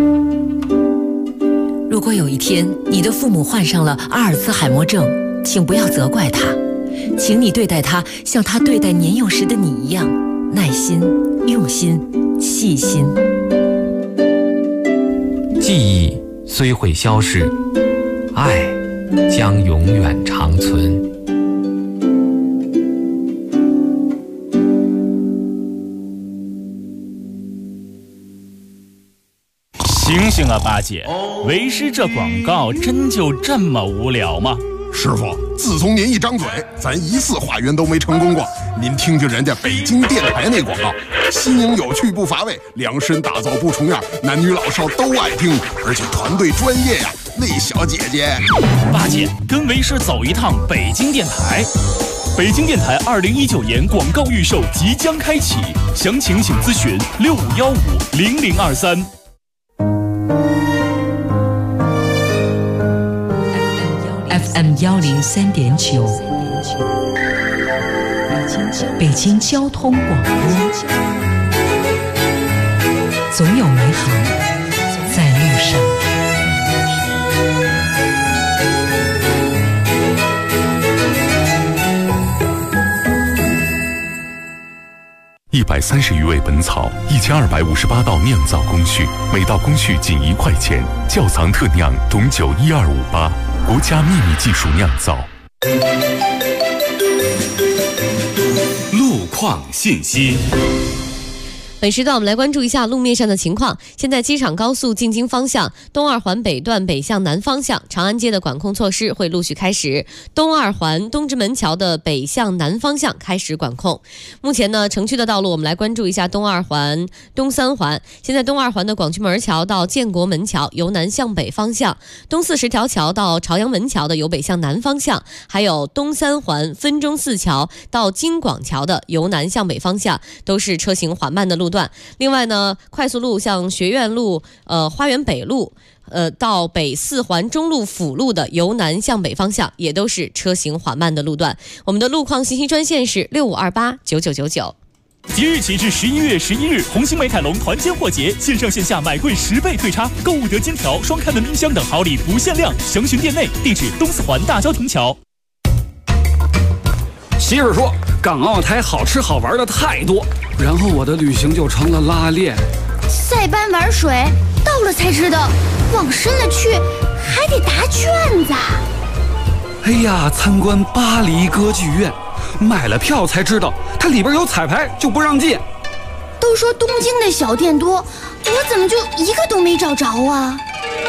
如果有一天你的父母患上了阿尔茨海默症，请不要责怪他，请你对待他像他对待年幼时的你一样，耐心、用心、细心。 记忆虽会消逝，爱将永远长存。 醒醒啊，八戒！为师这广告真就这么无聊吗？ 师傅，自从您一张嘴，咱一次化缘都没成功过。您听听人家北京电台那广告，新颖有趣不乏味，量身打造不重样，男女老少都爱听，而且团队专业呀。那小姐姐， 八戒跟为师走一趟北京电台。北京电台2019年广告预售即将开启，详情请咨询65150023。 FM 103.9，北京交通广播，总有美好在路上。 130余味本草，1258道酿造工序，每道工序仅1块钱，窖藏特酿董酒12588，国家秘密技术酿造。 路况信息。 本时段我们来关注一下路面上的情况。现在机场高速进京方向东二环北段北向南方向长安街的管控措施会陆续开始，东二环东直门桥的北向南方向开始管控。目前呢，城区的道路我们来关注一下东二环、东三环。现在东二环的广渠门桥到建国门桥由南向北方向，东40条桥到朝阳门桥的由北向南方向，还有东三环分钟寺桥到京广桥的由南向北方向，都是车行缓慢的路段。另外呢，快速路像学院路、花园北路、到北四环中路辅路的由南向北方向，也都是车行缓慢的路段。我们的路况信息专线是65289999。 即日起至11月11日，红星美凯龙团签货节，线上线下买贵10倍退差，购物得金条、双开门冰箱等好礼不限量，详询店内。地址东四环大郊亭桥。 媳妇说港澳台好吃好玩的太多，然后我的旅行就成了拉练。 塞班玩水，到了才知道，往深了去还得答卷子。 哎呀，参观巴黎歌剧院，买了票才知道它里边有彩排，就不让进。 都说东京的小店多，我怎么就一个都没找着啊？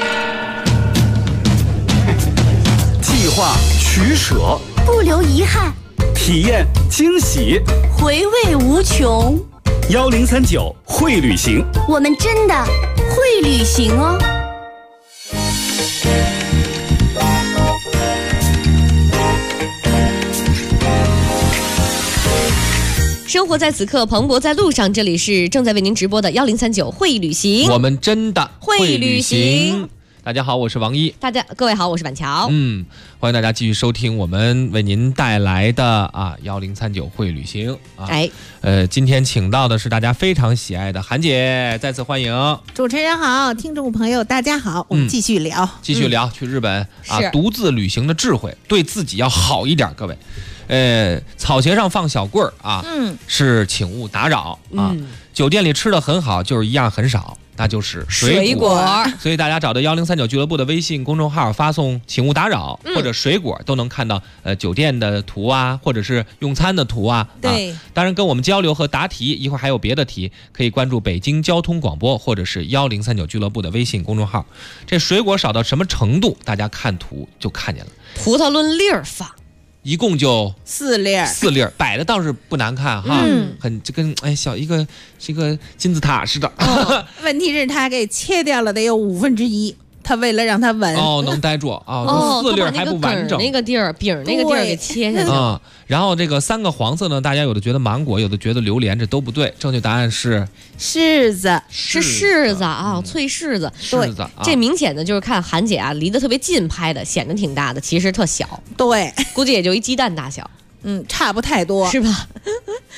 计划取舍， 不留遗憾， 体验惊喜， 回味无穷。 1039会旅行， 我们真的会旅行哦。 生活在此刻，蓬勃在路上。这里是正在为您直播的1039会旅行， 我们真的会旅行。 大家好，我是王一。 各位好，我是板桥。 欢迎大家继续收听我们为您带来的1039会旅行啊。今天请到的是大家非常喜爱的韩姐，再次欢迎。 主持人好，听众朋友大家好，我们继续聊， 去日本独自旅行的智慧，对自己要好一点，各位。草鞋上放小棍儿啊，是请勿打扰啊。酒店里吃的很好，就是一样很少，那就是水果。所以大家找到1039俱乐部的微信公众号，发送请勿打扰或者水果，都能看到酒店的图啊，或者是用餐的图啊。 对， 当然跟我们交流和答题，一会儿还有别的题，可以关注北京交通广播或者是1039俱乐部的微信公众号。这水果少到什么程度，大家看图就看见了。 葡萄论粒儿放。 一共就 4粒， 摆的倒是不难看哈，很就跟小一个金字塔似的。 问题是他给切掉了得有1/5，他为了让它稳能待住4粒还不完整， 那个地儿饼那个地儿给切下去然后这个3个黄色呢，大家有的觉得芒果，有的觉得榴莲，这都不对。正确答案是柿子， 是柿子啊，脆柿子。 柿子， 这明显的就是看韩姐啊离得特别近拍的，显得挺大的，其实特小。 对， 估计也就一鸡蛋大小。 差不太多， 是吧？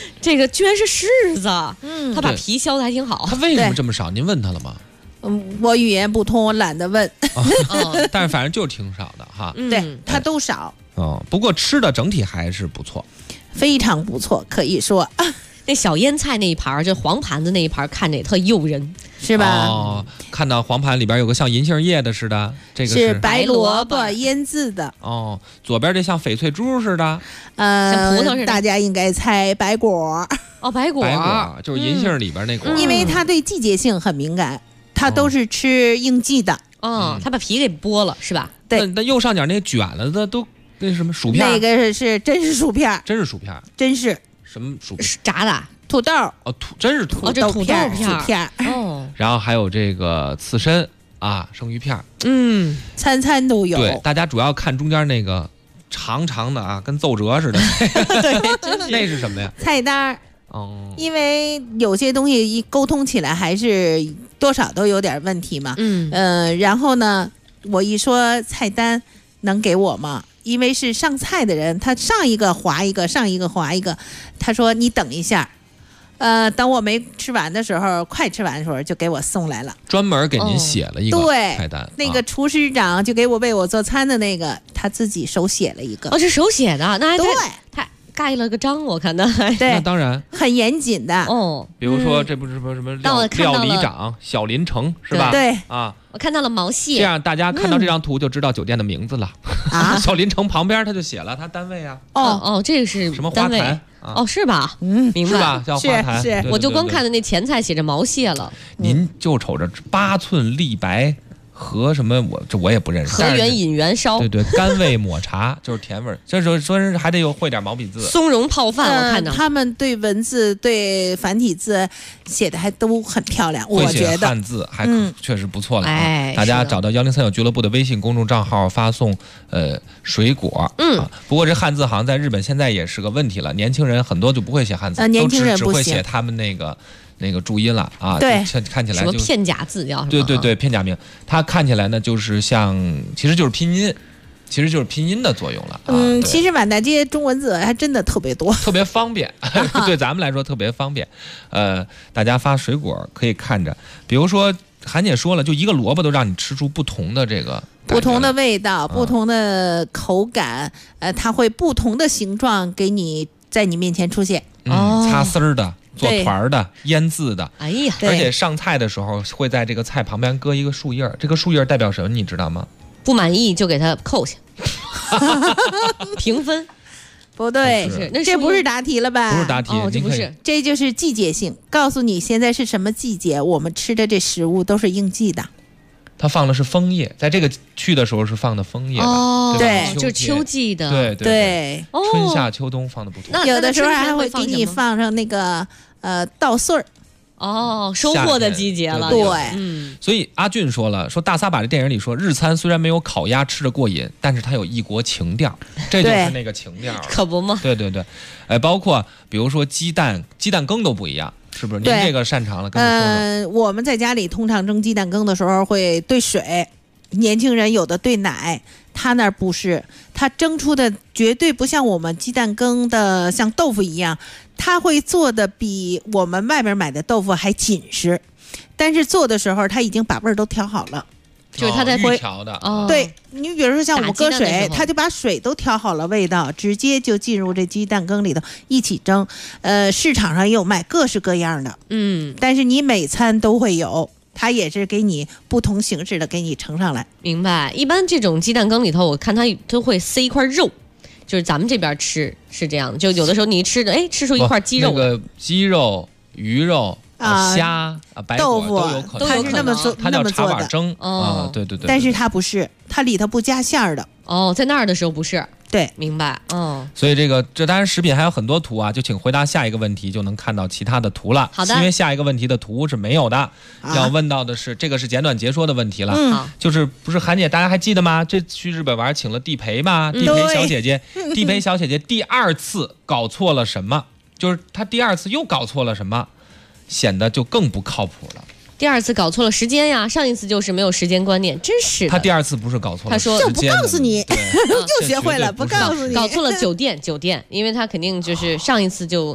这个居然是柿子，他把对皮削的还挺好。 他为什么这么少？您问他了吗？ 我语言不通，我懒得问。 但是反正就是挺少的哈。 对，它都少。 不过吃的整体还是不错， 非常不错，可以说。 那小腌菜那一盘，就黄盘子那一盘，看着也特诱人， 是吧？ 哦，看到黄盘里边有个像银杏叶的似的，这个是白萝卜腌制的。 哦，左边这像翡翠珠似的， 像葡萄似的。 大家应该猜白果。 哦，白果就是银杏里边那果， 因为它对季节性很敏感，它都是吃应季的。 他把皮给剥了，是吧？ 对。 那右上角那卷了的都那什么薯片？ 那个是真是薯片， 真是薯片， 真是。 什么薯片？ 炸的土豆哦，真是土豆片哦。 然后还有这个刺身啊，生鱼片， 餐餐都有。 对，大家主要看中间那个长长的啊，跟奏折似的。 对， 那是什么呀？ 菜单。 哦， 因为有些东西一沟通起来还是多少都有点问题嘛。然后呢，我一说菜单，能给我吗？因为是上菜的人，他上一个划一个，上一个划一个。他说你等一下，等我没吃完的时候，快吃完的时候就给我送来了， 专门给您写了一个菜单。 那个厨师长就给我为我做餐的那个，他自己手写了一个。 是手写的，那还对， 他盖了个章，我看的。 对， 那当然很严谨的。 比如说这不是什么料理长小林城是吧？ 对啊。 我看到了毛蟹， 这样大家看到这张图就知道酒店的名字了。小林城旁边他就写了他单位啊。 这个是什么花坛？ 是吧？明白是吧？叫花坛。 是， 我就光看的那前菜写着毛蟹了。 您就瞅着8寸立白和什么我也不认识。 河源引元烧。 对，甘味抹茶就是甜味儿。这时候说是还得会点毛笔字。 松茸泡饭，我看到他们对文字对繁体字写的还都很漂亮，我觉得汉字还确实不错了。大家找到1039俱乐部的微信公众账号发送水果。不过这汉字好像在日本现在也是个问题了，年轻人很多就不会写汉字， 年轻人只会写他们那个注音了啊。 对， 看起来什么片假字叫什么？ 对，片假名，它看起来呢就是其实就是拼音。其实就是拼音的作用了。 其实满大街中文字还真的特别多， 特别方便，对咱们来说特别方便。大家发水果可以看着，比如说韩姐说了，就一个萝卜都让你吃出不同的这个不同的味道，不同的口感，它会不同的形状给你在你面前出现。 擦丝儿的。做团的、腌制的， 哎呀！ 而且上菜的时候会在这个菜旁边搁一个树叶，这个树叶代表什么？你知道吗？ 不满意就给它扣下，评分。 不对，这不是答题了吧？ 不是答题， 这不是， 这就是季节性。告诉你现在是什么季节，我们吃的这食物都是应季的。 它放的是枫叶，在这个去的时候是放的枫叶的， 对， 就是秋季的， 对， 春夏秋冬放的不同。 有的时候还会给你放上那个稻穗儿。 收获的季节了。 对， 所以阿俊说了，说大撒把这电影里说，日餐虽然没有烤鸭吃着过瘾，但是它有异国情调，这就是那个情调， 可不吗？ 对，包括比如说鸡蛋羹都不一样，是不是？您这个擅长了，跟我说说。 我们在家里通常蒸鸡蛋羹的时候会兑水，年轻人有的兑奶，他那儿不是，他蒸出的绝对不像我们鸡蛋羹的像豆腐一样，他会做的比我们外边买的豆腐还紧实，但是做的时候他已经把味儿都调好了。 就是他在预调的， 对，你比如说像我们搁水，他就把水都调好了味道，直接就进入这鸡蛋羹里头一起蒸。市场上也有卖各式各样的，但是你每餐都会有，它也是给你不同形式的给你盛上来。 明白。一般这种鸡蛋羹里头，我看它都会塞一块肉，就是咱们这边吃是这样的，就有的时候你吃的，吃出一块鸡肉， 那个鸡肉、鱼肉。虾白豆腐都有可能， 它是那么做， 它叫茶碗蒸对。 但是它不是，它里头不加馅儿的。 在那儿的时候不是。 对， 明白。 所以这当然食品还有很多图啊，就请回答下一个问题，就能看到其他的图了。 好的。 因为下一个问题的图是没有的，要问到的是这个是简短截说的问题了。就是不是韩姐，大家还记得吗？这去日本玩请了地陪嘛，地陪小姐姐，地陪小姐姐第2次搞错了什么？就是她第2次又搞错了什么？显得就更不靠谱了。 第2次搞错了时间呀，上一次就是没有时间观念，真是的。 他第2次不是搞错了时间， 他说就不告诉你，又学会了，不告诉你， 搞错了酒店，因为他肯定就是上一次就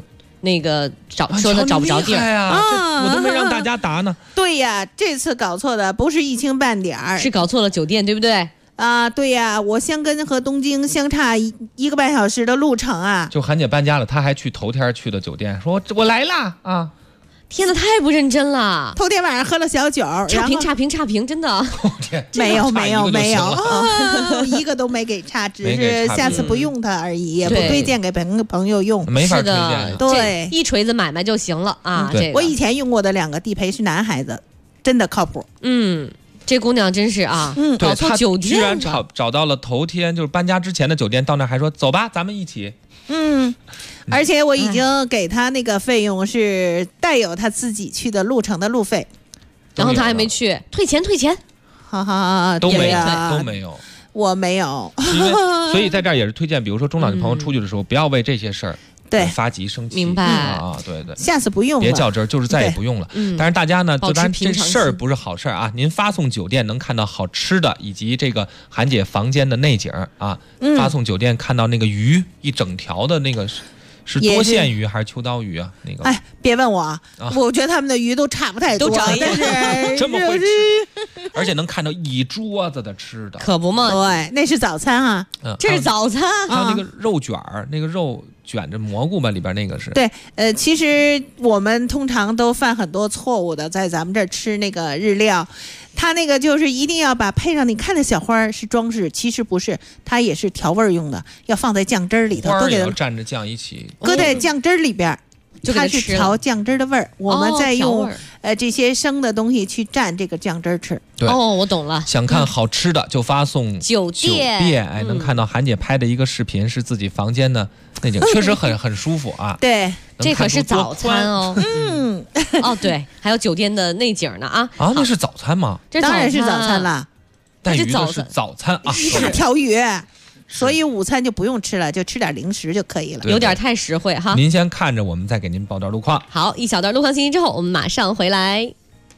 那个说的找不着地儿啊，我都没让大家答呢。 对呀，这次搞错的不是一星半点儿， 是搞错了酒店，对不对？ 啊，对呀，我香根和东京相差1个半小时的路程啊。 就韩姐搬家了，她还去头天去的酒店，说我来啦啊。 天哪，太不认真了！ 头天晚上喝了小酒， 差评，真的没有，一个都没给差，只是下次不用它而已，也不推荐给朋友用， 没法推荐。 对， 一锤子买卖就行了啊！这个我以前用过的2个地陪是男孩子，真的靠谱。 这姑娘真是啊，搞错酒店， 居然找到了头天就是搬家之前的酒店，到那还说走吧，咱们一起。 而且我已经给他那个费用是带有他自己去的路程的路费， 然后他还没去，退钱， 哈哈， 都没有， 我没有。 所以在这儿也是推荐，比如说中长的朋友出去的时候，不要为这些事儿发急生气。 明白啊，对， 下次不用了， 别较真儿，就是再也不用了。但是大家呢，当然这事儿不是好事啊。您发送酒店能看到好吃的，以及这个韩姐房间的内景啊。发送酒店看到那个鱼一整条的那个。是多线鱼还是秋刀鱼啊？那个哎，别问我啊，我觉得他们的鱼都差不太多， 都长一样， 但是这么会吃，而且能看到一桌子的吃的， 可不嘛？ 对，那是早餐啊， 这是早餐。 还有那个肉卷儿，那个肉卷着蘑菇吧，里边那个是。 对，其实我们通常都犯很多错误的，在咱们这儿吃那个日料。它那个就是一定要把配上，你看的小花是装饰，其实不是，它也是调味用的，要放在酱汁里头， 都给它蘸着酱一起， 搁在酱汁里边，它是调酱汁的味儿。我们再用这些生的东西去蘸这个酱汁吃。 对， 我懂了。 想看好吃的就发送酒店， 哎，能看到韩姐拍的一个视频，是自己房间的那景，确实很舒服啊。 对， 这可是早餐哦。对，还有酒店的内景呢啊！ 那是早餐吗？ 这当然是早餐了。 带鱼的是早餐啊， 大条鱼，所以午餐就不用吃了，就吃点零食就可以了。 有点太实惠哈。 您先看着，我们再给您报段路况。 好，一小段路况信息之后，我们马上回来。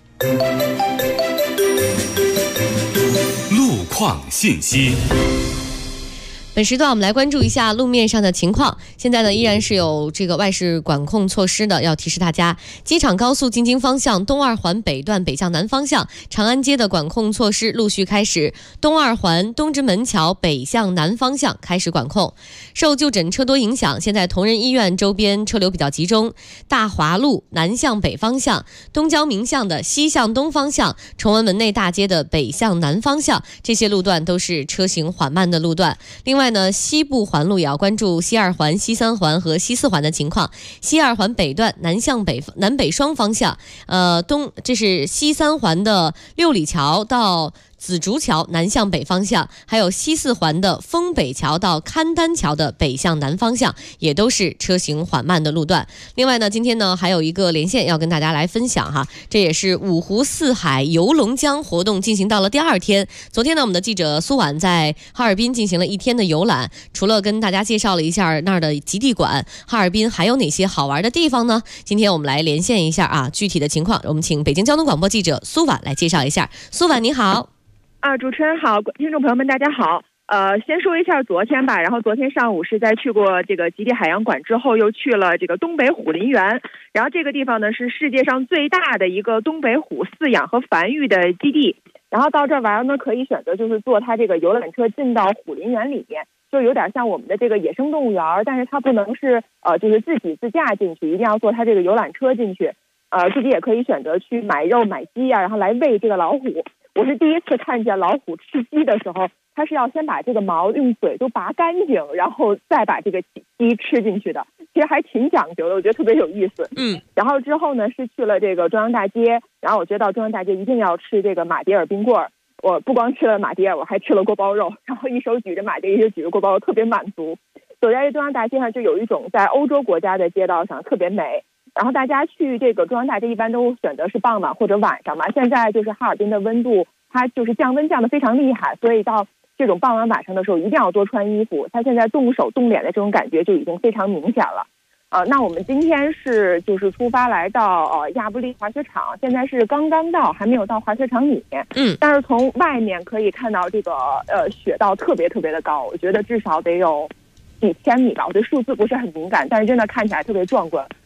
路况信息。 本时段我们来关注一下路面上的情况。现在呢，依然是有这个外事管控措施的，要提示大家，机场高速进京方向东二环北段北向南方向，长安街的管控措施陆续开始。东二环东直门桥北向南方向开始管控。受就诊车多影响，现在同仁医院周边车流比较集中。大华路南向北方向，东交民巷的西向东方向，崇文门内大街的北向南方向，这些路段都是车行缓慢的路段。另外呢，西部环路也要关注西二环、西三环和西四环的情况。西二环北段南向北南北双方向，这是西三环的六里桥到紫竹桥南向北方向，还有西四环的丰北桥到勘丹桥的北向南方向，也都是车行缓慢的路段。另外呢，今天呢还有一个连线要跟大家来分享哈，这也是五湖四海游龙江活动进行到了第2天。昨天呢，我们的记者苏婉在哈尔滨进行了1天的游览，除了跟大家介绍了一下那儿的极地馆，哈尔滨还有哪些好玩的地方呢？今天我们来连线一下啊，具体的情况，我们请北京交通广播记者苏婉来介绍一下。苏婉你好。 主持人好，听众朋友们大家好。先说一下昨天吧，然后昨天上午是在去过这个极地海洋馆之后，又去了这个东北虎林园。然后这个地方呢是世界上最大的一个东北虎饲养和繁育的基地。然后到这玩呢，可以选择就是坐它这个游览车进到虎林园里面，就有点像我们的这个野生动物园，但是它不能是就是自己自驾进去，一定要坐它这个游览车进去。自己也可以选择去买肉买鸡啊，然后来喂这个老虎。我是第一次看见老虎吃鸡的时候，它是要先把这个毛用嘴都拔干净，然后再把这个鸡吃进去的，其实还挺讲究的，我觉得特别有意思。然后之后呢是去了这个中央大街，然后我觉得到中央大街一定要吃这个马迭尔冰棍儿。我不光吃了马迭尔，我还吃了锅包肉，然后一手举着马迭尔，一手举着锅包肉，特别满足。走在这中央大街上，就有一种在欧洲国家的街道上特别美。然后大家去这个中央大街一般都选择是傍晚或者晚上嘛，现在就是哈尔滨的温度它就是降温降得非常厉害，所以到这种傍晚晚上的时候一定要多穿衣服，它现在冻手冻脸的这种感觉就已经非常明显了。那我们今天是就是出发来到亚布力滑雪场，现在是刚刚到，还没有到滑雪场里面。但是从外面可以看到这个雪道特别特别的高，我觉得至少得有几千米吧，我对数字不是很敏感，但是真的看起来特别壮观。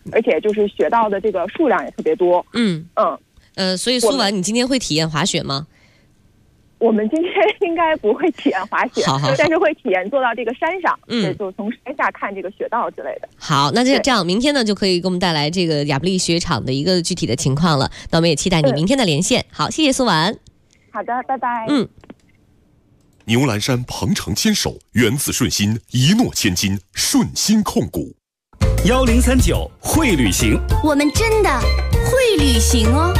而且就是雪道的这个数量也特别多。 所以苏婉，你今天会体验滑雪吗？ 我们今天应该不会体验滑雪， 好， 但是会体验坐到这个山上，对，就从山下看这个雪道之类的。 好，那这样，明天呢就可以给我们带来这个亚布力雪场的一个具体的情况了。那我们也期待你明天的连线。好，谢谢苏婉。 好的，拜拜。 牛栏山鹏程牵手，源自顺心，一诺千金，顺心控股。 1039会旅行， 我们真的会旅行哦。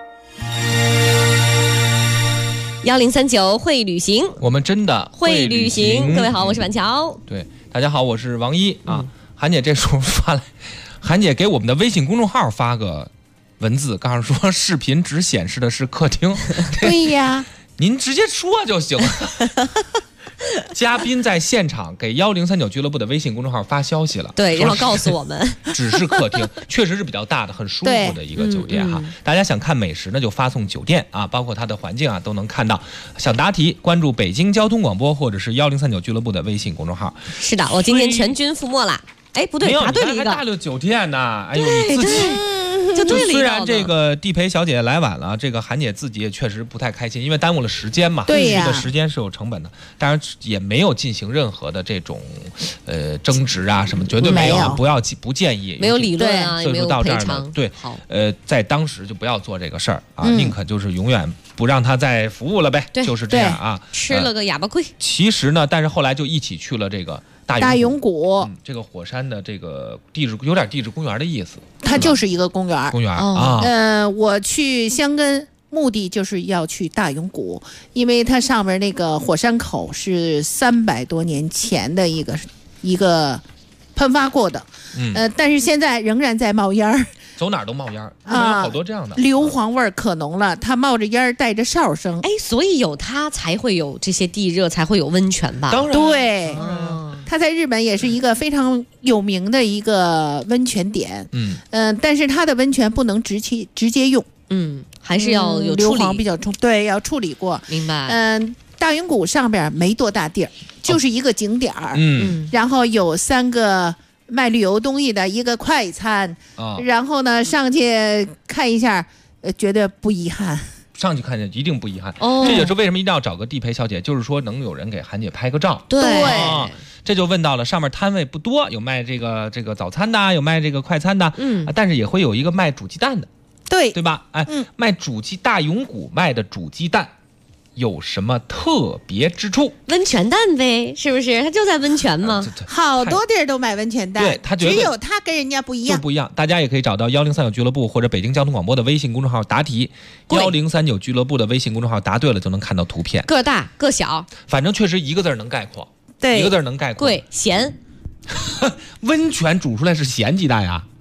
1039会旅行， 我们真的会旅行。各位好，我是板桥。 对，大家好，我是王一啊。韩姐这时候发来，韩姐给我们的微信公众号发个文字，告诉说视频只显示的是客厅。 对呀， 您直接说就行了。嘉宾在现场给1039俱乐部的微信公众号发消息了， 对，然后告诉我们， 只是客厅，确实是比较大的、很舒服的一个酒店哈。大家想看美食呢，就发送酒店啊，包括它的环境啊，都能看到。想答题，关注北京交通广播或者是1039俱乐部的微信公众号。 是的，我今天全军覆没啦。哎，不对，答对了一个。 大陆酒店呢？哎呦，你自己。 就对了。 虽然这个地陪小姐来晚了，这个韩姐自己也确实不太开心，因为耽误了时间嘛。 对呀， 这个时间是有成本的，当然也没有进行任何的这种争执啊什么，绝对没有，不建议。 没有理论啊， 也没有赔偿。 对，在当时就不要做这个事儿啊，宁可就是永远不让他再服务了呗，就是这样啊。 吃了个哑巴亏。 其实呢，但是后来就一起去了这个。 大永谷， 这个火山的这个地质有点地质公园的意思， 它就是一个公园。 公园啊， 我去香根目的就是要去大永谷，因为它上面那个火山口是300多年前的一个喷发过的，但是现在仍然在冒烟儿。 走哪儿都冒烟儿啊，有好多这样的硫磺味儿可浓了，它冒着烟儿带着哨声。 哎，所以有它才会有这些地热，才会有温泉吧？ 当然， 对，它在日本也是一个非常有名的一个温泉点。但是它的温泉不能直接用， 还是要有硫磺比较重，对，要处理过。 明白。 大永谷上边没多大地儿，就是一个景点儿。然后有3个。卖旅游东西的一个快餐，然后呢上去看一下，觉得不遗憾。 上去看见一定不遗憾。这也是为什么一定要找个地陪小姐，就是说能有人给韩姐拍个照。 对， 这就问到了，上面摊位不多，有卖这个早餐的，有卖这个快餐的，但是也会有一个卖煮鸡蛋的，对吧？哎，卖大永谷卖的煮鸡蛋。有什么特别之处？ 温泉蛋呗，是不是？它就在温泉嘛。 好多地儿都买温泉蛋， 对，它只有它跟人家不一样， 就不一样。大家也可以找到1039俱乐部或者北京交通广播的微信公众号答题，1039俱乐部的微信公众号答对了就能看到图片， 个大个小， 反正确实一个字能概括， 对， 一个字能概括。 贵咸， 温泉煮出来是咸鸡蛋呀？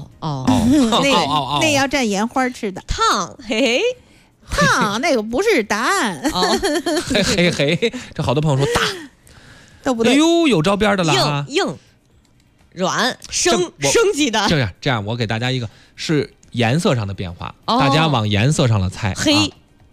那要蘸盐花吃的， 烫，嘿嘿。 烫那个不是答案， 嘿，这好多朋友说大都不对。 哎呦，有招边的了啊！ 硬、软、生鸡蛋。 这样，我给大家一个是颜色上的变化，大家往颜色上了猜。 黑，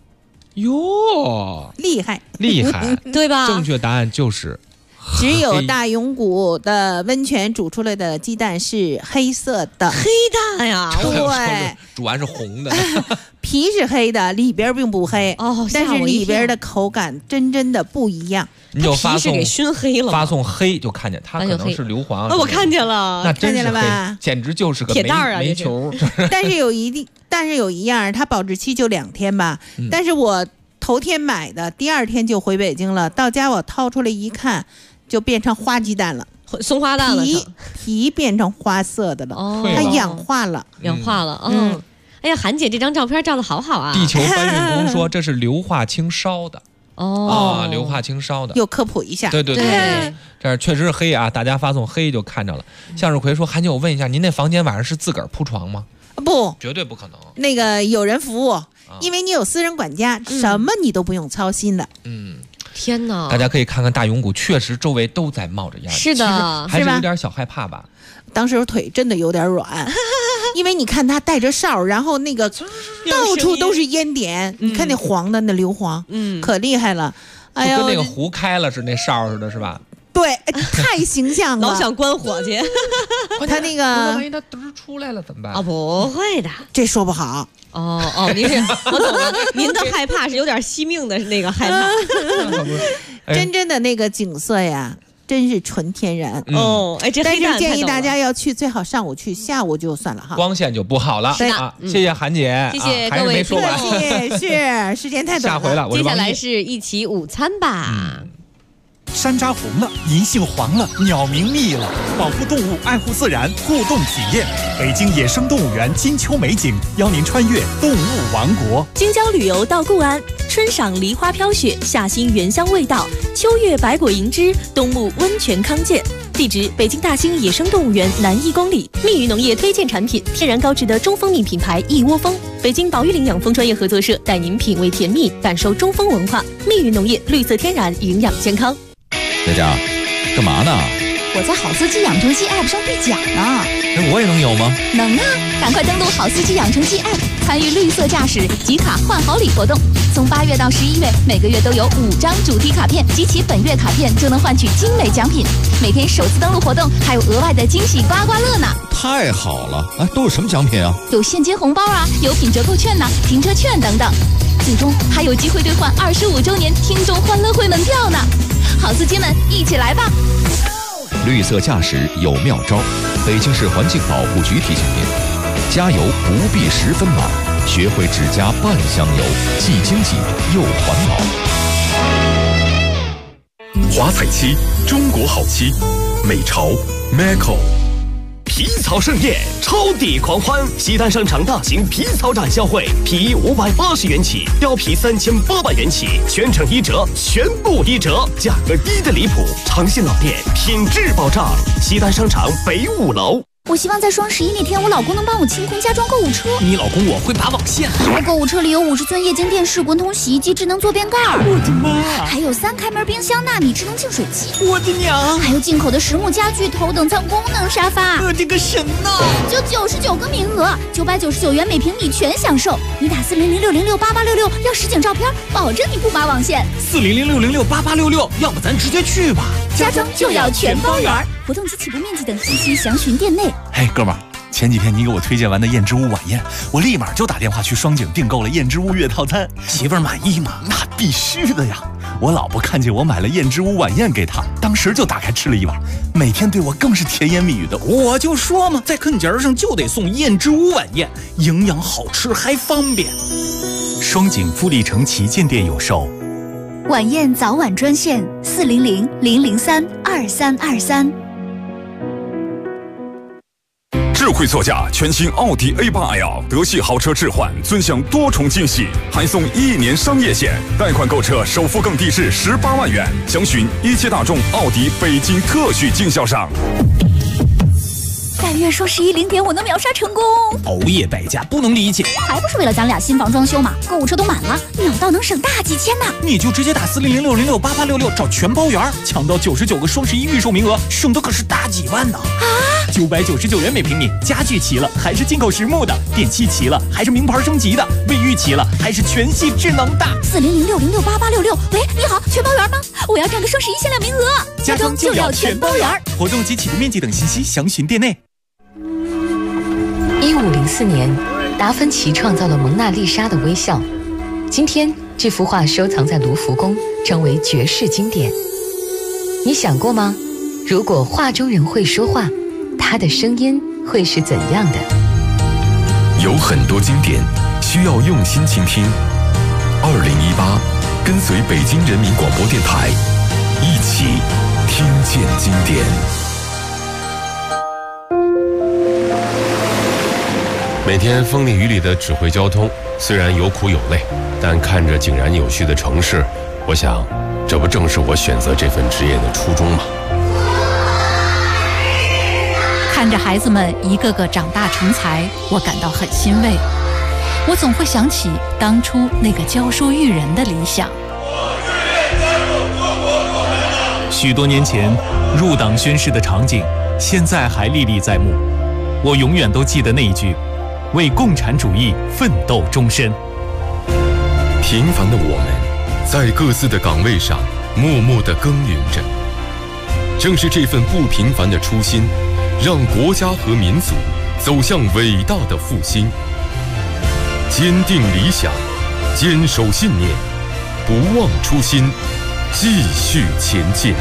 哟，厉害， 对吧？ 正确答案就是只有大永谷的温泉煮出来的鸡蛋是黑色的， 黑蛋呀， 对， 煮完是红的。 皮是黑的，里边并不黑但是里边的口感真的不一样。 你就发送给熏黑了， 发送黑就看见它可能是硫磺。 我看见了， 那真是看见了吧？ 简直就是个铁蛋儿啊， 煤球。 但是有一样，它保质期就2天吧。但是我头天买的，第2天就回北京了。到家我掏出来一看，就变成花鸡蛋了， 松花蛋了， 皮变成花色的了，它氧化了。 哎呀，韩姐这张照片照得好好啊！ 地球搬运工说这是硫化氢烧的硫化氢烧的， 又科普一下。 对，这确实是黑啊！大家发送黑就看着了。向日葵说：“韩姐，我问一下，您那房间晚上是自个儿铺床吗？” 不， 绝对不可能。 那个有人服务，因为你有私人管家，什么你都不用操心的。 天哪！ 大家可以看看大永谷，确实周围都在冒着烟， 是的， 还是有点小害怕吧。 当时腿真的有点软，因为你看他带着哨，然后那个到处都是烟点，你看那黄的那硫磺，可厉害了。哎呀， 跟那个壶开了是那哨似的，是吧？ 对， 对，太形象了， 老想关火去。 他那个万一他嘚出来了怎么办？ 哦，不会的， 这说不好。 您是我懂了，您的害怕是有点惜命的那个害怕。 真正的那个景色呀，真是纯天然这但是建议大家要去，最好上午去，下午就算了哈， 光线就不好了啊。谢谢韩姐， 谢谢各位听众，是时间太短了， 下回了。 接下来是一起午餐吧。 山楂红了，银杏黄了，鸟鸣密了，保护动物，爱护自然，互动体验。北京野生动物园金秋美景，邀您穿越动物王国。 京郊旅游到固安，春赏梨花飘雪，夏欣原香味道，秋月百果银枝，冬沐温泉康健。地址：北京大兴野生动物园南1公里。蜜语农业推荐产品：天然高质的中蜂蜜品牌一窝蜂。北京宝玉领养蜂专业合作社带您品味甜蜜，感受中蜂文化。蜜语农业，绿色天然，营养健康。 佳佳，干嘛呢？ 我在好司机养成记 App 上兑奖呢。 我也能有吗？ 能啊！赶快登录好司机养成记 App， 参与绿色驾驶集卡换好礼活动。从8月到11月，每个月都有5张主题卡片，集齐本月卡片就能换取精美奖品。每天首次登录活动还有额外的惊喜刮刮乐呢！ 太好了！都有什么奖品啊？ 有现金红包啊，有品折扣券呐，停车券等等。最终还有机会兑换25周年听众欢乐会门票呢！好司机们，一起来吧！ 绿色驾驶有妙招，北京市环境保护局提醒您：加油不必10分满，学会只加半箱油，既经济又环保。 华彩漆，中国好漆，美潮 Macco。 皮草盛宴，超抵狂欢！西单商场大型皮草展销会，皮衣580元起，貂皮3800元起，全程1折，全部1折，价格低的离谱，长线老店，品质保障。西单商场北5楼。 我希望在双11那天，我老公能帮我清空家装购物车。 你老公我会拔网线。 购物车里有50寸液晶电视、滚筒洗衣机、智能坐便盖。 我的妈！ 还有3开门冰箱、纳米智能净水器。 我的娘！ 还有进口的实木家具、头等舱功能沙发。 我的个神呐！ 就99个名额，999元每平米全享受。你打4006068866要实景照片，保证你不拔网线。 4006068866，要不咱直接去吧。 家装就要全包圆。活动及起步面积等信息详询店内。 嘿，哥们儿，前几天你给我推荐完的燕之屋晚宴，我立马就打电话去双井订购了燕之屋月套餐。媳妇儿满意吗？那必须的呀！我老婆看见我买了燕之屋晚宴给她，当时就打开吃了一碗，每天对我更是甜言蜜语的。我就说嘛，在坑节上就得送燕之屋晚宴，营养好吃还方便。双井富力城旗舰店有售。 晚宴早晚专线400-003-2323。 智慧座驾全新奥迪 A8L 德系豪车置换，尊享多重惊喜，还送1年商业险，贷款购车首付更低至18万元。详询一汽大众奥迪北京特许经销商。 但愿双110点我能秒杀成功。 熬夜败家不能理解， 还不是为了咱俩新房装修嘛？购物车都满了，秒到能省大几千呢。 你就直接打4006068866找全包圆，抢到99个双11预售名额，省的可是大几万呢！ 啊 ，999元每平米，家具齐了还是进口实木的，电器齐了还是名牌升级的，卫浴齐了还是全系智能的。 4006068866，喂，你好，全包圆吗？我要占个双11限量名额。 家装就要全包圆，活动及起步面积等信息详询店内。 1504年，达芬奇创造了蒙娜丽莎的微笑。今天，这幅画收藏在卢浮宫，成为绝世经典。你想过吗？如果画中人会说话，他的声音会是怎样的？ 有很多经典需要用心倾听。2018，跟随北京人民广播电台，一起听见经典。 每天风里雨里的指挥交通，虽然有苦有累，但看着井然有序的城市，我想，这不正是我选择这份职业的初衷吗？ 看着孩子们一个个长大成才，我感到很欣慰。我总会想起当初那个教书育人的理想。 许多年前入党宣誓的场景，现在还历历在目。我永远都记得那一句：为共产主义奋斗终身。 平凡的我们，在各自的岗位上默默地耕耘着。 正是这份不平凡的初心，让国家和民族走向伟大的复兴。坚定理想，坚守信念，不忘初心，继续前进。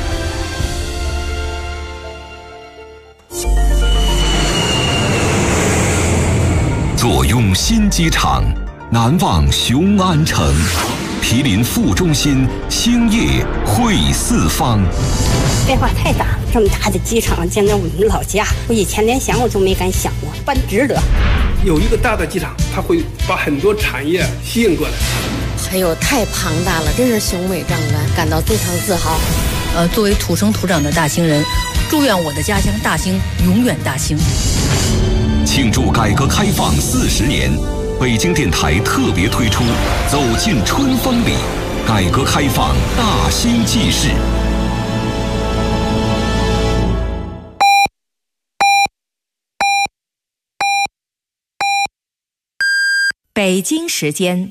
坐拥新机场，难忘雄安城。毗邻副中心，兴业汇四方。 变化太大，这么大的机场，简直我们老家，我以前连想我都没敢想过，办值得。 有一个大的机场，它会把很多产业吸引过来。 哎呦，太庞大了，真是雄伟壮观，感到非常自豪。 作为土生土长的大兴人，祝愿我的家乡大兴永远大兴。 庆祝改革开放40年，北京电台特别推出《走进春风里》，改革开放大兴纪事。 北京时间